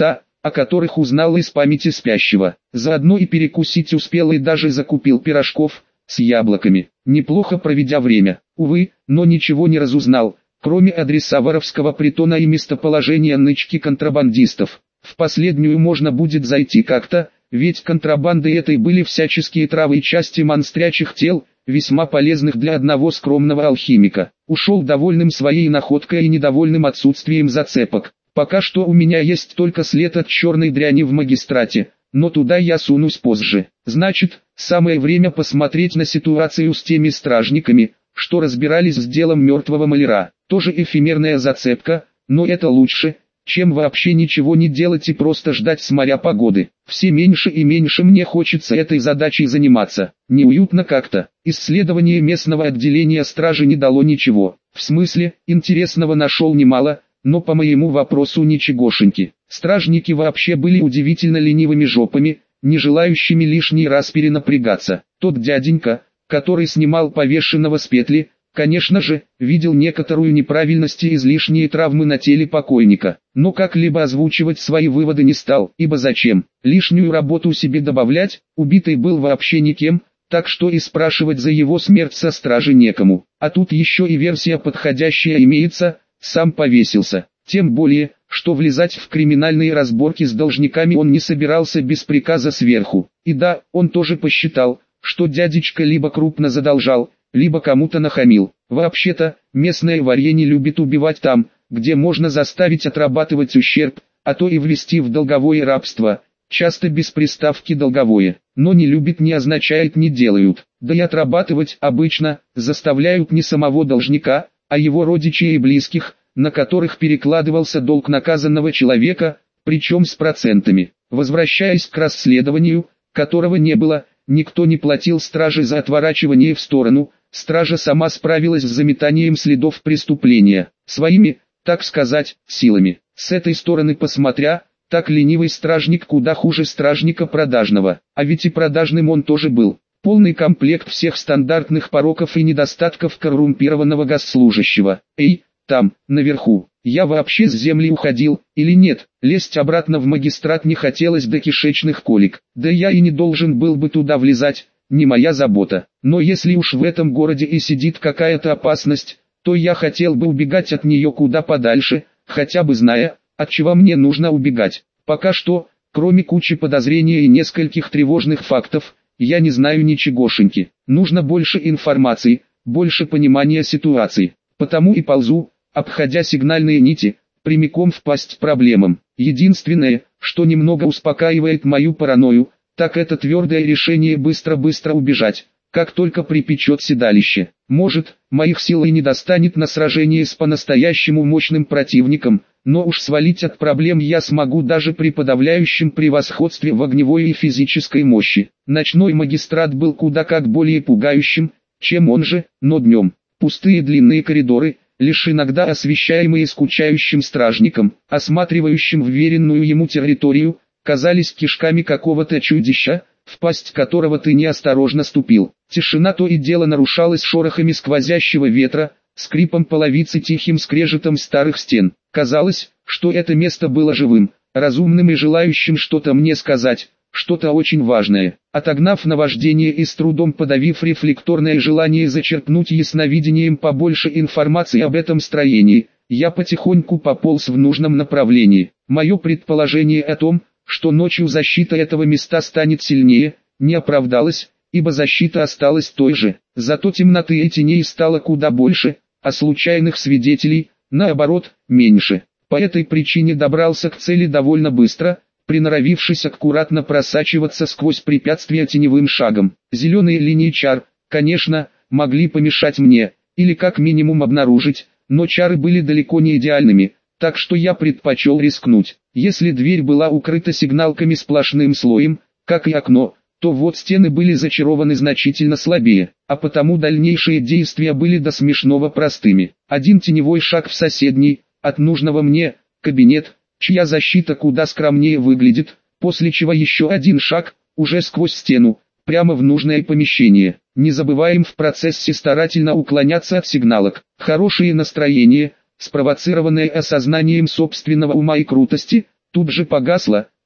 о которых узнал из памяти спящего. Заодно и перекусить успел и даже закупил пирожков с яблоками, неплохо проведя время. Увы, но ничего не разузнал, кроме адреса воровского притона и местоположения нычки контрабандистов. В последнюю можно будет зайти как-то, ведь контрабандой этой были всяческие травы и части монстрячих тел, весьма полезных для одного скромного алхимика. Ушел довольным своей находкой и недовольным отсутствием зацепок. Пока что у меня есть только след от черной дряни в магистрате, но туда я сунусь позже. Значит, самое время посмотреть на ситуацию с теми стражниками, что разбирались с делом мертвого маляра. Тоже эфемерная зацепка, но это лучше, чем вообще ничего не делать и просто ждать с моря погоды. Все меньше и меньше мне хочется этой задачей заниматься. Неуютно как-то. Исследование местного отделения стражи не дало ничего. В смысле, интересного нашел немало, но по моему вопросу ничегошеньки. Стражники вообще были удивительно ленивыми жопами, не желающими лишний раз перенапрягаться. Тот дяденька, который снимал повешенного с петли, конечно же, видел некоторую неправильность и излишние травмы на теле покойника, но как-либо озвучивать свои выводы не стал, ибо зачем, лишнюю работу себе добавлять, убитый был вообще никем, так что и спрашивать за его смерть со стражи некому. А тут еще и версия подходящая имеется, сам повесился. Тем более, что влезать в криминальные разборки с должниками он не собирался без приказа сверху. И да, он тоже посчитал, что дядечка либо крупно задолжал, либо кому-то нахамил. Вообще-то, местное варье не любит убивать там, где можно заставить отрабатывать ущерб, а то и ввести в долговое рабство, часто без приставки «долговое». Но не любит не означает не делают, да и отрабатывать обычно заставляют не самого должника, а его родичей и близких, на которых перекладывался долг наказанного человека, причем с процентами. Возвращаясь к расследованию, которого не было, никто не платил страже за отворачивание в сторону, стража сама справилась с заметанием следов преступления, своими, так сказать, силами. С этой стороны посмотря, так ленивый стражник куда хуже стражника продажного, а ведь и продажным он тоже был. Полный комплект всех стандартных пороков и недостатков коррумпированного госслужащего. Эй, там, наверху, я вообще с земли уходил, или нет? Лезть обратно в магистрат не хотелось до кишечных колик. Да я и не должен был бы туда влезать, не моя забота. Но если уж в этом городе и сидит какая-то опасность, то я хотел бы убегать от нее куда подальше, хотя бы зная, от чего мне нужно убегать. Пока что, кроме кучи подозрений и нескольких тревожных фактов, я не знаю ничегошеньки. Нужно больше информации, больше понимания ситуации. Потому и ползу, обходя сигнальные нити, прямиком в пасть проблемам. Единственное, что немного успокаивает мою паранойю, так это твердое решение быстро-быстро убежать, как только припечет седалище. Может, моих сил и не достанет на сражение с по-настоящему мощным противником, но уж свалить от проблем я смогу даже при подавляющем превосходстве в огневой и физической мощи. Ночной магистрат был куда как более пугающим, чем он же, но днем. Пустые длинные коридоры, лишь иногда освещаемые скучающим стражником, осматривающим вверенную ему территорию, казались кишками какого-то чудища, в пасть которого ты неосторожно ступил. Тишина то и дело нарушалась шорохами сквозящего ветра, скрипом половицы, тихим скрежетом старых стен. Казалось, что это место было живым, разумным и желающим что-то мне сказать, что-то очень важное. Отогнав наваждение и с трудом подавив рефлекторное желание зачерпнуть ясновидением побольше информации об этом строении, я потихоньку пополз в нужном направлении. Мое предположение о том, что ночью защита этого места станет сильнее, не оправдалось, ибо защита осталась той же. Зато темноты и теней стало куда больше, а случайных свидетелей, наоборот, меньше. По этой причине добрался к цели довольно быстро, приноровившись аккуратно просачиваться сквозь препятствия теневым шагом. Зеленые линии чар, конечно, могли помешать мне, или как минимум обнаружить, но чары были далеко не идеальными, так что я предпочел рискнуть. Если дверь была укрыта сигналками сплошным слоем, как и окно, то вот стены были зачарованы значительно слабее, а потому дальнейшие действия были до смешного простыми. Один теневой шаг в соседний, от нужного мне, кабинет, чья защита куда скромнее выглядит, после чего еще один шаг, уже сквозь стену, прямо в нужное помещение. Не забываем в процессе старательно уклоняться от сигналок. Хорошее настроение, спровоцированное осознанием собственного ума и крутости, тут же погасло,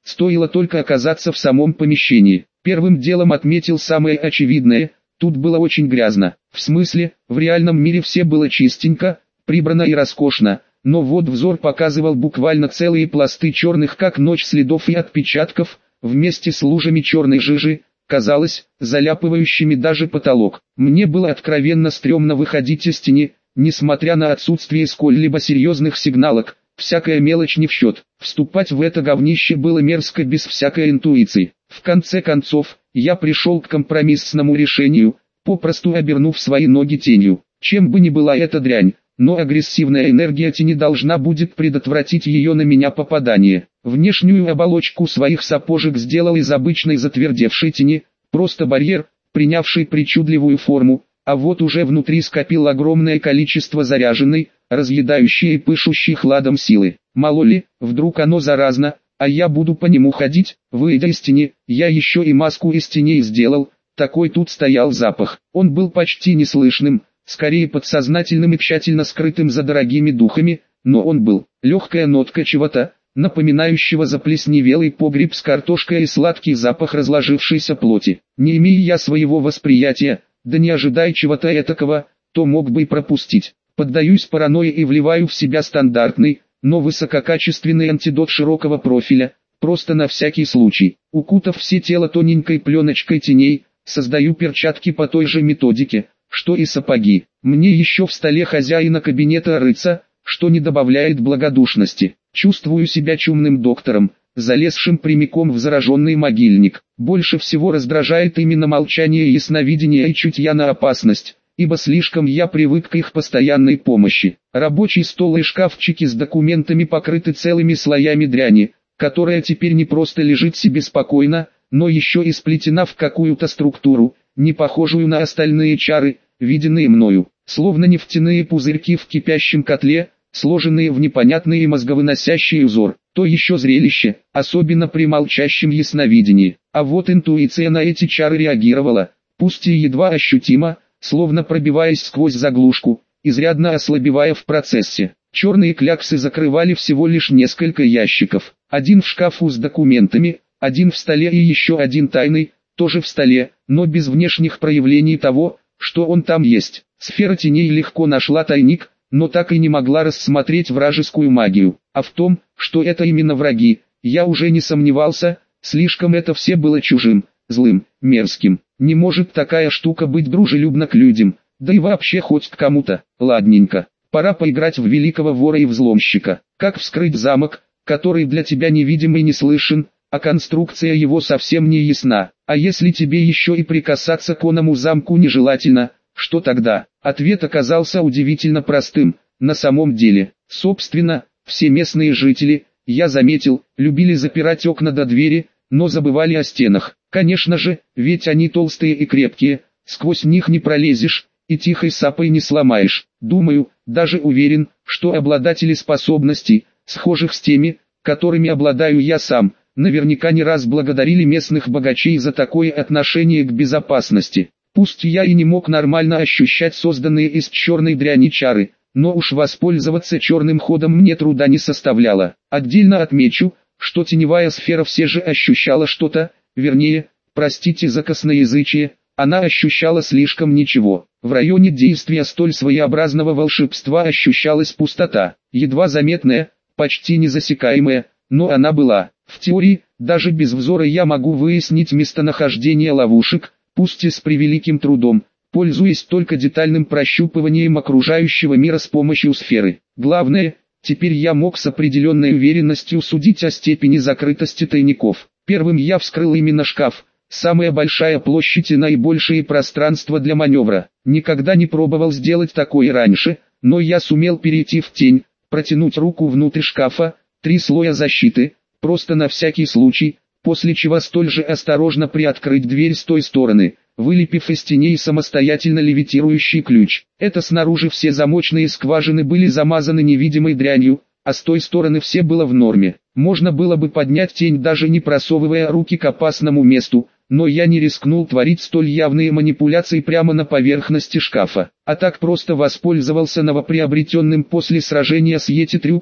стоило только оказаться в самом помещении. Первым делом отметил самое очевидное: тут было очень грязно. В смысле, в реальном мире все было чистенько, прибрано и роскошно, но вот взор показывал буквально целые пласты черных как ночь следов и отпечатков, вместе с лужами черной жижи, казалось, заляпывающими даже потолок. Мне было откровенно стрёмно выходить из тени, несмотря на отсутствие сколь-либо серьезных сигналок, всякая мелочь не в счет. Вступать в это говнище было мерзко без всякой интуиции. В конце концов, я пришел к компромиссному решению, попросту обернув свои ноги тенью. Чем бы ни была эта дрянь, но агрессивная энергия тени должна будет предотвратить ее на меня попадание. Внешнюю оболочку своих сапожек сделал из обычной затвердевшей тени, просто барьер, принявший причудливую форму, а вот уже внутри скопил огромное количество заряженной, разъедающей и пышущей хладом силы. Мало ли, вдруг оно заразно, а я буду по нему ходить. Выйдя из тени, я еще и маску из теней сделал, такой тут стоял запах. Он был почти неслышным, скорее подсознательным и тщательно скрытым за дорогими духами, но он был. Легкая нотка чего-то, напоминающего заплесневелый погреб с картошкой и сладкий запах разложившейся плоти. Не имея я своего восприятия, да не ожидая чего-то этакого, то мог бы и пропустить. Поддаюсь паранойи и вливаю в себя стандартный, но высококачественный антидот широкого профиля, просто на всякий случай. Укутав все тело тоненькой пленочкой теней, создаю перчатки по той же методике, что и сапоги. Мне еще в столе хозяина кабинета рыться, что не добавляет благодушности. Чувствую себя чумным доктором, залезшим прямиком в зараженный могильник. Больше всего раздражает именно молчание ясновидения и чутья на опасность, ибо слишком я привык к их постоянной помощи. Рабочий стол и шкафчики с документами покрыты целыми слоями дряни, которая теперь не просто лежит себе спокойно, но еще и сплетена в какую-то структуру, не похожую на остальные чары, виденные мною, словно нефтяные пузырьки в кипящем котле, сложенные в непонятный и мозговыносящий узор. То еще зрелище, особенно при молчащем ясновидении. А вот интуиция на эти чары реагировала, пусть и едва ощутимо, словно пробиваясь сквозь заглушку, изрядно ослабевая в процессе. Черные кляксы закрывали всего лишь несколько ящиков. Один в шкафу с документами, один в столе и еще один тайный, тоже в столе, но без внешних проявлений того, что он там есть. Сфера теней легко нашла тайник, но так и не могла рассмотреть вражескую магию. А в том, что это именно враги, я уже не сомневался, слишком это все было чужим, злым, мерзким. Не может такая штука быть дружелюбна к людям, да и вообще хоть к кому-то. Ладненько, пора поиграть в великого вора и взломщика. Как вскрыть замок, который для тебя невидим и не слышен, а конструкция его совсем не ясна. А если тебе еще и прикасаться к оному замку нежелательно, что тогда? Ответ оказался удивительно простым. На самом деле, собственно, все местные жители, я заметил, любили запирать окна до двери, но забывали о стенах. Конечно же, ведь они толстые и крепкие, сквозь них не пролезешь, и тихой сапой не сломаешь. Думаю, даже уверен, что обладатели способностей, схожих с теми, которыми обладаю я сам, наверняка не раз благодарили местных богачей за такое отношение к безопасности. Пусть я и не мог нормально ощущать созданные из черной дряни чары, но уж воспользоваться черным ходом мне труда не составляло. Отдельно отмечу, что теневая сфера все же ощущала что-то, вернее, простите за косноязычие, она ощущала слишком ничего. В районе действия столь своеобразного волшебства ощущалась пустота, едва заметная, почти незасекаемая, но она была. В теории, даже без взора я могу выяснить местонахождение ловушек, пусть и с превеликим трудом, пользуясь только детальным прощупыванием окружающего мира с помощью сферы. Главное, теперь я мог с определенной уверенностью судить о степени закрытости тайников. Первым я вскрыл именно шкаф, самая большая площадь и наибольшее пространство для маневра. Никогда не пробовал сделать такое раньше, но я сумел перейти в тень, протянуть руку внутрь шкафа, три слоя защиты, просто на всякий случай, после чего столь же осторожно приоткрыть дверь с той стороны, вылепив из теней самостоятельно левитирующий ключ. Это снаружи все замочные скважины были замазаны невидимой дрянью, а с той стороны все было в норме. Можно было бы поднять тень, даже не просовывая руки к опасному месту, но я не рискнул творить столь явные манипуляции прямо на поверхности шкафа, а так просто воспользовался новоприобретенным после сражения с Йети трюком,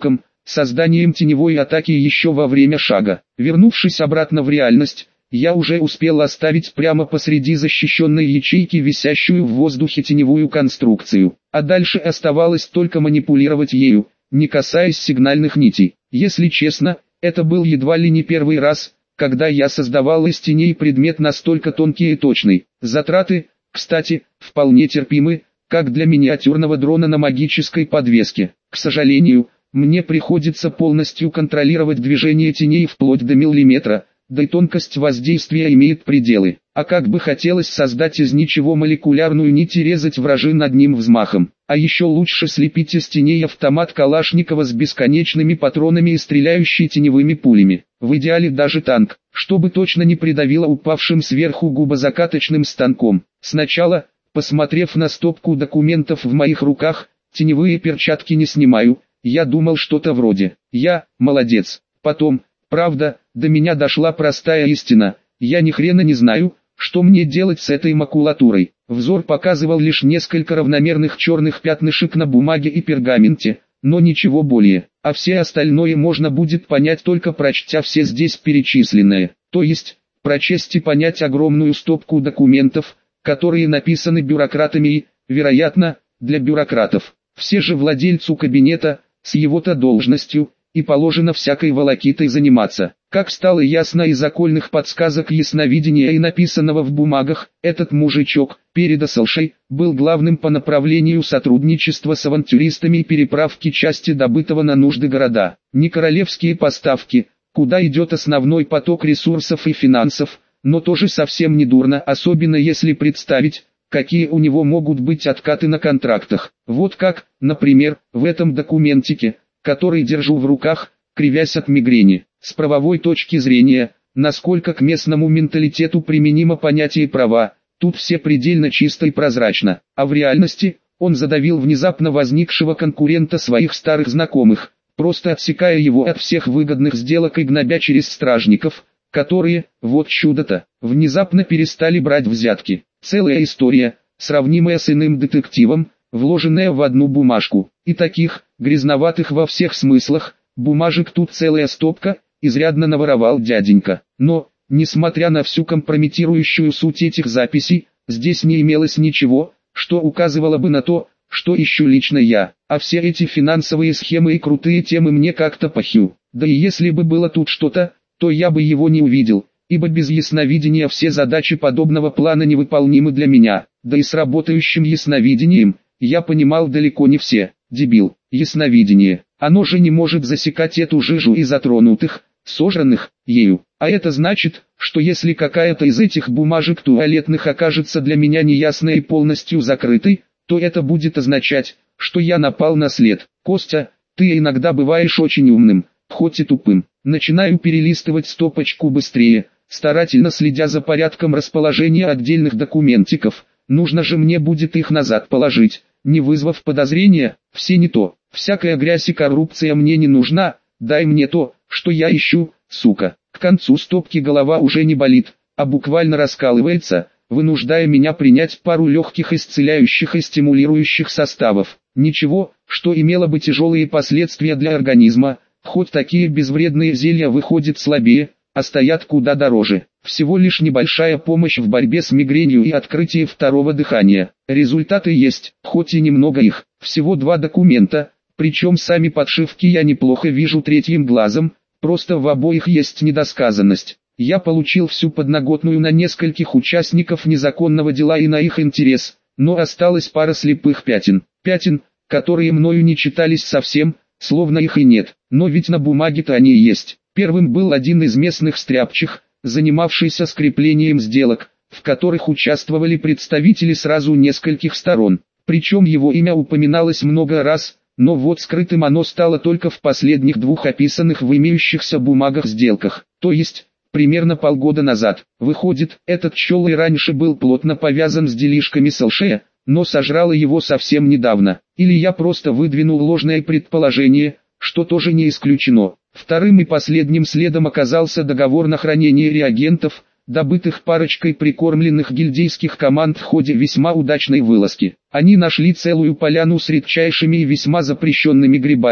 созданием теневой атаки еще во время шага. Вернувшись обратно в реальность, я уже успел оставить прямо посреди защищенной ячейки висящую в воздухе теневую конструкцию, а дальше оставалось только манипулировать ею, не касаясь сигнальных нитей. Если честно, это был едва ли не первый раз, когда я создавал из теней предмет настолько тонкий и точный. Затраты, кстати, вполне терпимы, как для миниатюрного дрона на магической подвеске. К сожалению, мне приходится полностью контролировать движение теней вплоть до миллиметра, да и тонкость воздействия имеет пределы. А как бы хотелось создать из ничего молекулярную нить и резать вражин одним взмахом. А еще лучше слепить из теней автомат Калашникова с бесконечными патронами и стреляющий теневыми пулями. В идеале даже танк, чтобы точно не придавило упавшим сверху губозакаточным станком. Сначала, посмотрев на стопку документов в моих руках, теневые перчатки не снимаю, я думал что-то вроде «я, молодец». Потом, правда, до меня дошла простая истина, я ни хрена не знаю, что мне делать с этой макулатурой. Взор показывал лишь несколько равномерных черных пятнышек на бумаге и пергаменте, но ничего более, а все остальное можно будет понять только прочтя все здесь перечисленное, то есть, прочесть и понять огромную стопку документов, которые написаны бюрократами и, вероятно, для бюрократов. Все же владельцу кабинета, с его-то должностью, и положено всякой волокитой заниматься. Как стало ясно из окольных подсказок ясновидения и написанного в бумагах, этот мужичок, передослший, был главным по направлению сотрудничества с авантюристами и переправки части добытого на нужды города. Не королевские поставки, куда идет основной поток ресурсов и финансов, но тоже совсем не дурно, особенно если представить, какие у него могут быть откаты на контрактах. Вот как, например, в этом документике, который держу в руках, кривясь от мигрени. С правовой точки зрения, насколько к местному менталитету применимо понятие права, тут все предельно чисто и прозрачно. А в реальности, он задавил внезапно возникшего конкурента своих старых знакомых, просто отсекая его от всех выгодных сделок и гнобя через стражников, которые, вот чудо-то, внезапно перестали брать взятки. Целая история, сравнимая с иным детективом, вложенная в одну бумажку. И таких, грязноватых во всех смыслах, бумажек тут целая стопка, изрядно наворовал дяденька. Но, несмотря на всю компрометирующую суть этих записей, здесь не имелось ничего, что указывало бы на то, что ищу лично я. А все эти финансовые схемы и крутые темы мне как-то похью. Да и если бы было тут что-то, то я бы его не увидел, ибо без ясновидения все задачи подобного плана невыполнимы для меня. Да и с работающим ясновидением, я понимал далеко не все. Дебил, ясновидение, оно же не может засекать эту жижу из затронутых, сожранных, ею. А это значит, что если какая-то из этих бумажек туалетных окажется для меня неясной и полностью закрытой, то это будет означать, что я напал на след. Костя, ты иногда бываешь очень умным, хоть и тупым. Начинаю перелистывать стопочку быстрее, старательно следя за порядком расположения отдельных документиков. Нужно же мне будет их назад положить, не вызвав подозрения. Все не то, всякая грязь и коррупция мне не нужна, дай мне то, что я ищу, сука. К концу стопки голова уже не болит, а буквально раскалывается, вынуждая меня принять пару легких исцеляющих и стимулирующих составов. Ничего, что имело бы тяжелые последствия для организма, хоть такие безвредные зелья выходят слабее, а стоят куда дороже. Всего лишь небольшая помощь в борьбе с мигренью и открытие второго дыхания. Результаты есть, хоть и немного их. Всего два документа, причем сами подшивки я неплохо вижу третьим глазом, просто в обоих есть недосказанность. Я получил всю подноготную на нескольких участников незаконного дела и на их интерес, но осталась пара слепых пятен. Пятен, которые мною не читались совсем, словно их и нет, но ведь на бумаге-то они есть. Первым был один из местных стряпчих, занимавшийся скреплением сделок, в которых участвовали представители сразу нескольких сторон. Причем его имя упоминалось много раз, но вот скрытым оно стало только в последних двух описанных в имеющихся бумагах сделках, то есть, примерно полгода назад. Выходит, этот чел и раньше был плотно повязан с делишками с ЛШ, но сожрало его совсем недавно. Или я просто выдвинул ложное предположение, что тоже не исключено. Вторым и последним следом оказался договор на хранение реагентов, добытых парочкой прикормленных гильдейских команд в ходе весьма удачной вылазки. Они нашли целую поляну с редчайшими и весьма запрещенными грибами,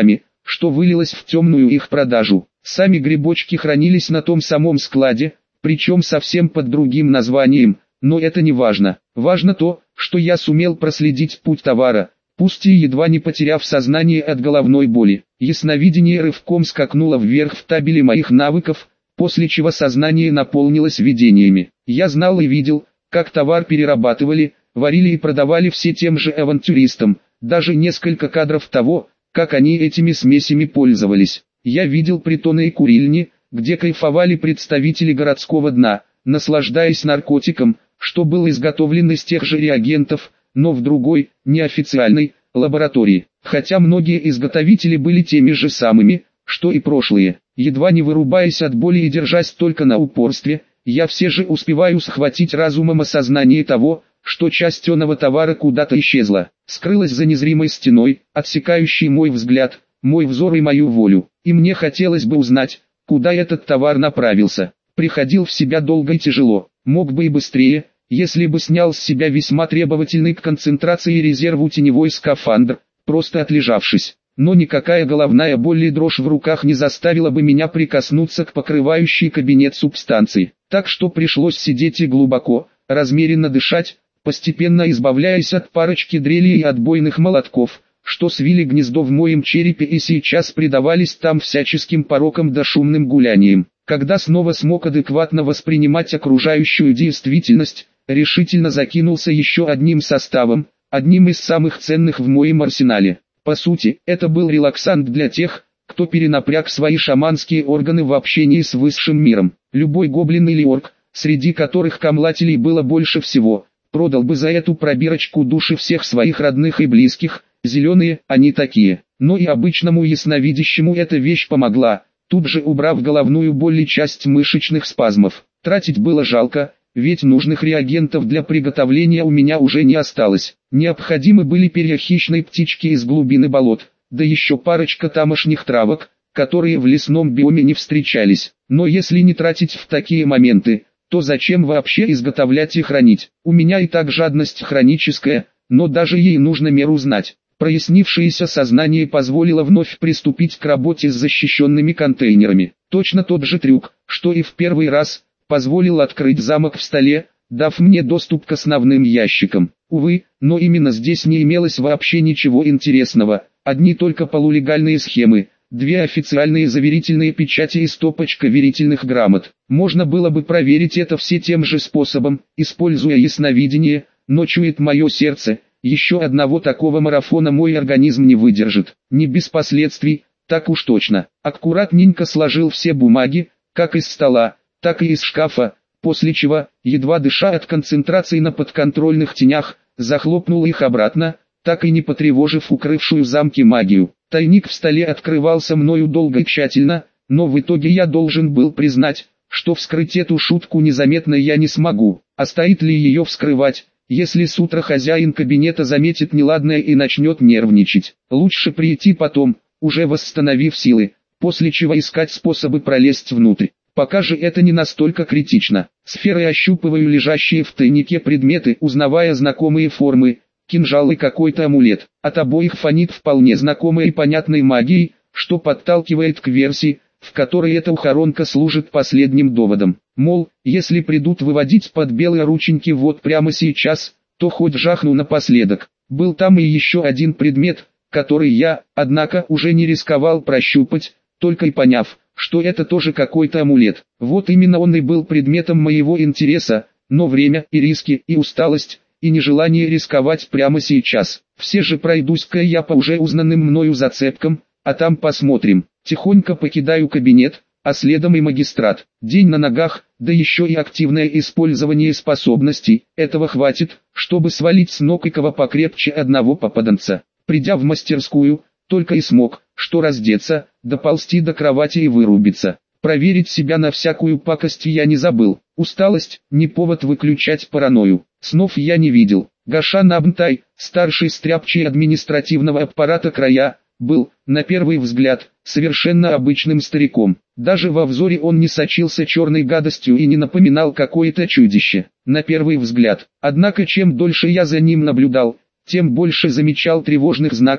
что вылилось в темную их продажу. Сами грибочки хранились на том самом складе, причем совсем под другим названием, но это не важно. Важно то, что я сумел проследить путь товара, пусть и едва не потеряв сознание от головной боли. Ясновидение рывком скакнуло вверх в табеле моих навыков, после чего сознание наполнилось видениями. Я знал и видел, как товар перерабатывали, варили и продавали все тем же авантюристам, даже несколько кадров того, как они этими смесями пользовались. Я видел притоны и курильни, где кайфовали представители городского дна, наслаждаясь наркотиком, что был изготовлен из тех же реагентов, но в другой, неофициальной, лаборатории. Хотя многие изготовители были теми же самыми, что и прошлые. Едва не вырубаясь от боли и держась только на упорстве, я все же успеваю схватить разумом осознание того, что часть оного товара куда-то исчезла, скрылась за незримой стеной, отсекающей мой взгляд, мой взор и мою волю. И мне хотелось бы узнать, куда этот товар направился. Приходил в себя долго и тяжело, мог бы и быстрее, если бы снял с себя весьма требовательный к концентрации и резерву теневой скафандр, просто отлежавшись. Но никакая головная боль и дрожь в руках не заставила бы меня прикоснуться к покрывающей кабинет субстанции. Так что пришлось сидеть и глубоко, размеренно дышать, постепенно избавляясь от парочки дрелей и отбойных молотков, что свили гнездо в моем черепе и сейчас предавались там всяческим порокам да шумным гуляниям. Когда снова смог адекватно воспринимать окружающую действительность, решительно закинулся еще одним составом, одним из самых ценных в моем арсенале. По сути, это был релаксант для тех, кто перенапряг свои шаманские органы в общении с высшим миром. Любой гоблин или орк, среди которых камлателей было больше всего, продал бы за эту пробирочку души всех своих родных и близких. Зеленые, они такие. Но и обычному ясновидящему эта вещь помогла, тут же убрав головную боль и часть мышечных спазмов. Тратить было жалко, ведь нужных реагентов для приготовления у меня уже не осталось. Необходимы были перья хищной птички из глубины болот, да еще парочка тамошних травок, которые в лесном биоме не встречались. Но если не тратить в такие моменты, то зачем вообще изготовлять и хранить? У меня и так жадность хроническая, но даже ей нужно меру знать. Прояснившееся сознание позволило вновь приступить к работе с защищенными контейнерами. Точно тот же трюк, что и в первый раз, позволил открыть замок в столе, дав мне доступ к основным ящикам. Увы, но именно здесь не имелось вообще ничего интересного, одни только полулегальные схемы, две официальные заверительные печати и стопочка верительных грамот. Можно было бы проверить это все тем же способом, используя ясновидение, но чует мое сердце, еще одного такого марафона мой организм не выдержит. Не без последствий, так уж точно. Аккуратненько сложил все бумаги, как из стола, так и из шкафа, после чего, едва дыша от концентрации на подконтрольных тенях, захлопнул их обратно, так и не потревожив укрывшую замки магию. Тайник в столе открывался мною долго и тщательно, но в итоге я должен был признать, что вскрыть эту шутку незаметно я не смогу. А стоит ли ее вскрывать, если с утра хозяин кабинета заметит неладное и начнет нервничать? Лучше прийти потом, уже восстановив силы, после чего искать способы пролезть внутрь. Пока же это не настолько критично. Сферой ощупываю лежащие в тайнике предметы, узнавая знакомые формы, кинжал и какой-то амулет. От обоих фонит вполне знакомой и понятной магией, что подталкивает к версии, в которой эта ухоронка служит последним доводом. Мол, если придут выводить под белые рученьки вот прямо сейчас, то хоть жахну напоследок. Был там и еще один предмет, который я, однако, уже не рисковал прощупать, только и поняв, что это тоже какой-то амулет. Вот именно он и был предметом моего интереса, но время и риски и усталость, и нежелание рисковать прямо сейчас. Все же пройдусь-ка я по уже узнанным мною зацепкам, а там посмотрим. Тихонько покидаю кабинет, а следом и магистрат. День на ногах, да еще и активное использование способностей. Этого хватит, чтобы свалить с ног и кого покрепче одного попаданца. Придя в мастерскую, только и смог, что раздеться, доползти до кровати и вырубиться. Проверить себя на всякую пакость я не забыл. Усталость – не повод выключать паранойю. Снов я не видел. Гашан Абнтай, старший стряпчий административного аппарата края, был, на первый взгляд, совершенно обычным стариком. Даже во взоре он не сочился черной гадостью и не напоминал какое-то чудище. На первый взгляд. Однако чем дольше я за ним наблюдал, тем больше замечал тревожных знаков,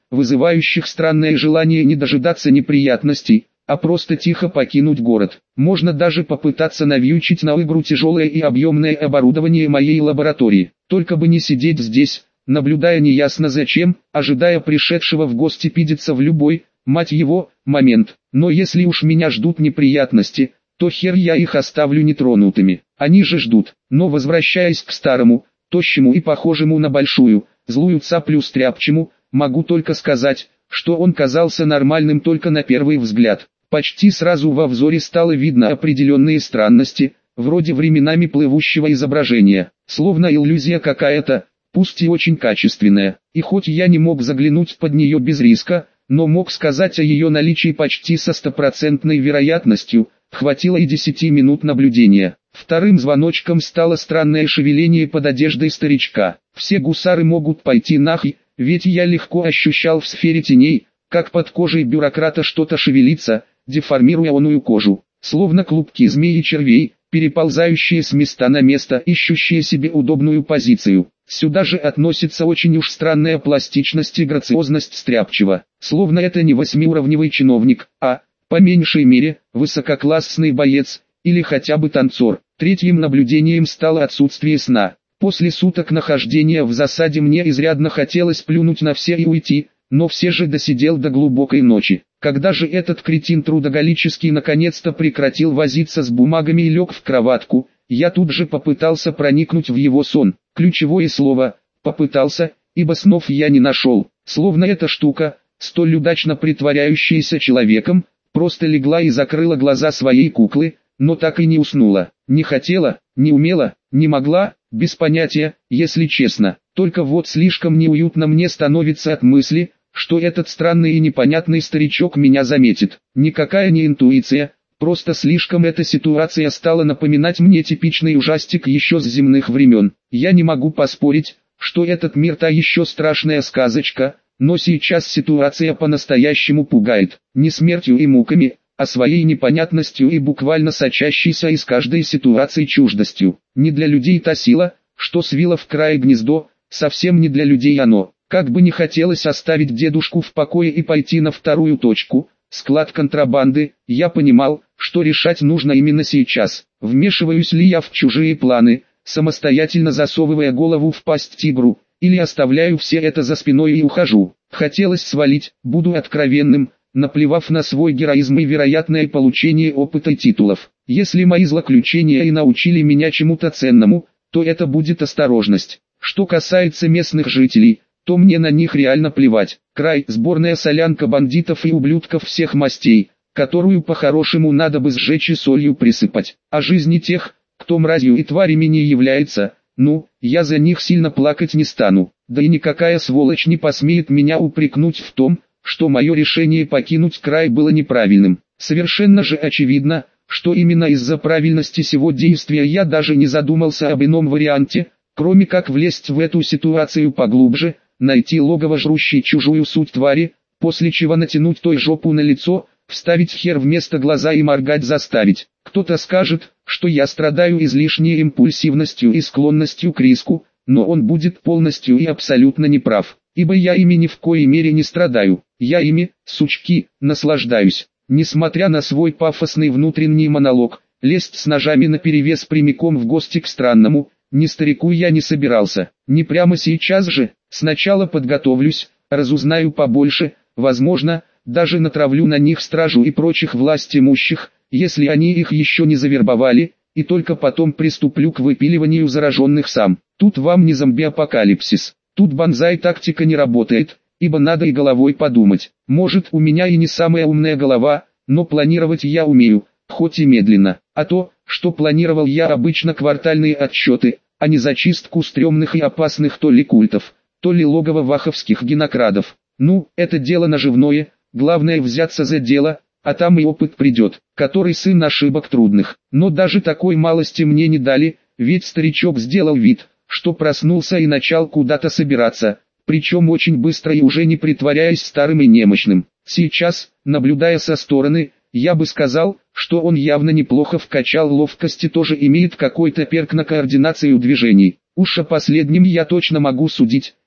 вызывающих странное желание не дожидаться неприятностей, а просто тихо покинуть город. Можно даже попытаться навьючить на игру тяжелое и объемное оборудование моей лаборатории. Только бы не сидеть здесь, наблюдая неясно зачем, ожидая пришедшего в гости пидиться в любой, мать его, момент. Но если уж меня ждут неприятности, то хер я их оставлю нетронутыми. Они же ждут. Но возвращаясь к старому, тощему и похожему на большую, злую цаплю стряпчему, могу только сказать, что он казался нормальным только на первый взгляд. Почти сразу во взоре стало видно определенные странности, вроде временами плывущего изображения, словно иллюзия какая-то, пусть и очень качественная. И хоть я не мог заглянуть под нее без риска, но мог сказать о ее наличии почти со стопроцентной вероятностью, хватило и десяти минут наблюдения. Вторым звоночком стало странное шевеление под одеждой старичка. Все гусары могут пойти нахуй, ведь я легко ощущал в сфере теней, как под кожей бюрократа что-то шевелится, деформируя оную кожу, словно клубки змей и червей, переползающие с места на место, ищущие себе удобную позицию. Сюда же относится очень уж странная пластичность и грациозность стряпчего, словно это не восьмиуровневый чиновник, а, по меньшей мере, высококлассный боец, или хотя бы танцор. Третьим наблюдением стало отсутствие сна. После суток нахождения в засаде мне изрядно хотелось плюнуть на все и уйти, но все же досидел до глубокой ночи. Когда же этот кретин трудоголический наконец-то прекратил возиться с бумагами и лег в кроватку, я тут же попытался проникнуть в его сон. Ключевое слово «попытался», ибо снов я не нашел, словно эта штука, столь удачно притворяющаяся человеком, просто легла и закрыла глаза своей куклы, но так и не уснула. Не хотела, не умела, не могла, без понятия, если честно. Только вот слишком неуютно мне становится от мысли, что этот странный и непонятный старичок меня заметит. Никакая не интуиция, просто слишком эта ситуация стала напоминать мне типичный ужастик еще с земных времен. Я не могу поспорить, что этот мир та еще страшная сказочка, но сейчас ситуация по-настоящему пугает. Не смертью и муками, а своей непонятностью и буквально сочащейся из каждой ситуации чуждостью. Не для людей та сила, что свила в крае гнездо, совсем не для людей оно. Как бы не хотелось оставить дедушку в покое и пойти на вторую точку, склад контрабанды, я понимал, что решать нужно именно сейчас. Вмешиваюсь ли я в чужие планы, самостоятельно засовывая голову в пасть тигру, или оставляю все это за спиной и ухожу. Хотелось свалить, буду откровенным, наплевав на свой героизм и вероятное получение опыта и титулов. Если мои злоключения и научили меня чему-то ценному, то это будет осторожность. Что касается местных жителей, то мне на них реально плевать. Край, сборная солянка бандитов и ублюдков всех мастей, которую по-хорошему надо бы сжечь и солью присыпать. А жизни тех, кто мразью и тварями не является, ну, я за них сильно плакать не стану. Да и никакая сволочь не посмеет меня упрекнуть в том, что мое решение покинуть край было неправильным. Совершенно же очевидно, что именно из-за правильности сего действия я даже не задумался об ином варианте, кроме как влезть в эту ситуацию поглубже, найти логово жрущей чужую суть твари, после чего натянуть той жопу на лицо, вставить хер вместо глаза и моргать заставить. Кто-то скажет, что я страдаю излишней импульсивностью и склонностью к риску, но он будет полностью и абсолютно неправ, ибо я ими ни в коей мере не страдаю. Я ими, сучки, наслаждаюсь. Несмотря на свой пафосный внутренний монолог, лезть с ножами наперевес прямиком в гости к странному, не старику я не собирался. Не прямо сейчас же, сначала подготовлюсь, разузнаю побольше, возможно, даже натравлю на них стражу и прочих властимущих, если они их еще не завербовали, и только потом приступлю к выпиливанию зараженных сам. Тут вам не зомби-апокалипсис, тут банзай-тактика не работает, ибо надо и головой подумать. Может, у меня и не самая умная голова, но планировать я умею, хоть и медленно. А то, что планировал я обычно квартальные отчеты, а не зачистку стрёмных и опасных то ли культов, то ли логово ваховских генокрадов. Ну, это дело наживное, главное взяться за дело, а там и опыт придет, который сын ошибок трудных. Но даже такой малости мне не дали, ведь старичок сделал вид, что проснулся и начал куда-то собираться, причем очень быстро и уже не притворяясь старым и немощным. Сейчас, наблюдая со стороны, я бы сказал, что он явно неплохо вкачал ловкость и тоже имеет какой-то перк на координацию движений. Уж о последнем я точно могу судить,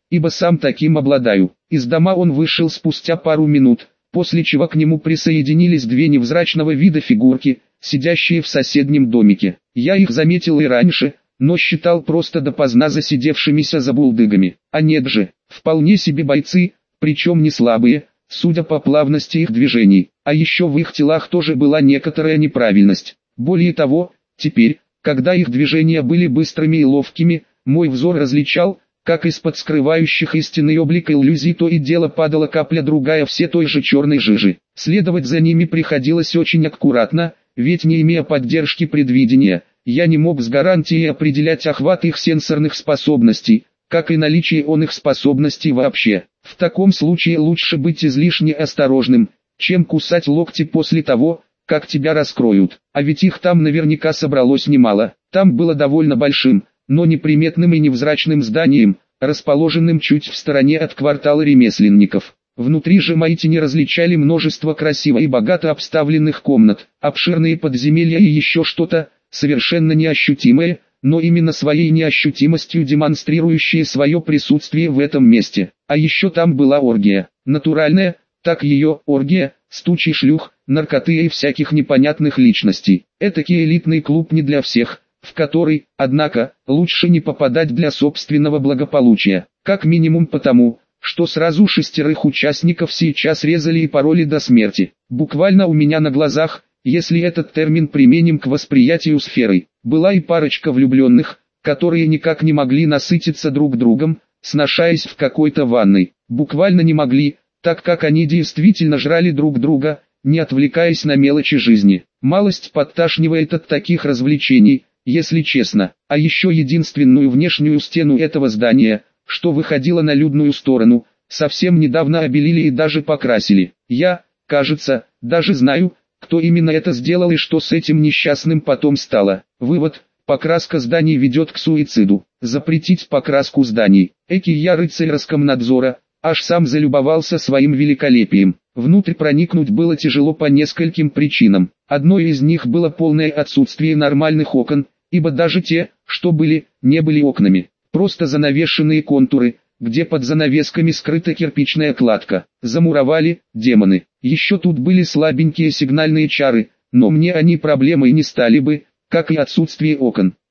ибо сам таким обладаю. Из дома он вышел спустя пару минут, после чего к нему присоединились две невзрачного вида фигурки, сидящие в соседнем домике. Я их заметил и раньше, но считал просто допоздна засидевшимися забулдыгами. А нет же, вполне себе бойцы, причем не слабые, судя по плавности их движений. А еще в их телах тоже была некоторая неправильность. Более того, теперь, когда их движения были быстрыми и ловкими, мой взор различал, как из-под скрывающих истинный облик иллюзий то и дело падала капля другая все той же черной жижи. Следовать за ними приходилось очень аккуратно, ведь не имея поддержки предвидения, я не мог с гарантией определять охват их сенсорных способностей, как и наличие он их способностей вообще. В таком случае лучше быть излишне осторожным, чем кусать локти после того, как тебя раскроют. А ведь их там наверняка собралось немало. Там было довольно большим, но неприметным и невзрачным зданием, расположенным чуть в стороне от квартала ремесленников. Внутри же мои тени различали множество красиво и богато обставленных комнат, обширные подземелья и еще что-то, совершенно неощутимое, но именно своей неощутимостью демонстрирующее свое присутствие в этом месте. А еще там была оргия, натуральная, так ее оргия, с тучей шлюх, наркоты и всяких непонятных личностей. Этакий элитный клуб не для всех, в который, однако, лучше не попадать для собственного благополучия, как минимум потому, что сразу шестерых участников сейчас резали и пороли до смерти. Буквально у меня на глазах, если этот термин применим к восприятию сферы, была и парочка влюбленных, которые никак не могли насытиться друг другом, сношаясь в какой-то ванной. Буквально не могли, так как они действительно жрали друг друга, не отвлекаясь на мелочи жизни. Малость подташнивает от таких развлечений, если честно. А еще единственную внешнюю стену этого здания, что выходило на людную сторону, совсем недавно обелили и даже покрасили. Я, кажется, даже знаю, кто именно это сделал и что с этим несчастным потом стало. Вывод: покраска зданий ведет к суициду. Запретить покраску зданий. Эки я рыцарь Роскомнадзора, аж сам залюбовался своим великолепием. Внутрь проникнуть было тяжело по нескольким причинам. Одной из них было полное отсутствие нормальных окон, ибо даже те, что были, не были окнами. Просто занавешенные контуры, где под занавесками скрыта кирпичная кладка. Замуровали, демоны. Еще тут были слабенькие сигнальные чары, но мне они проблемой не стали бы, как и отсутствие окон.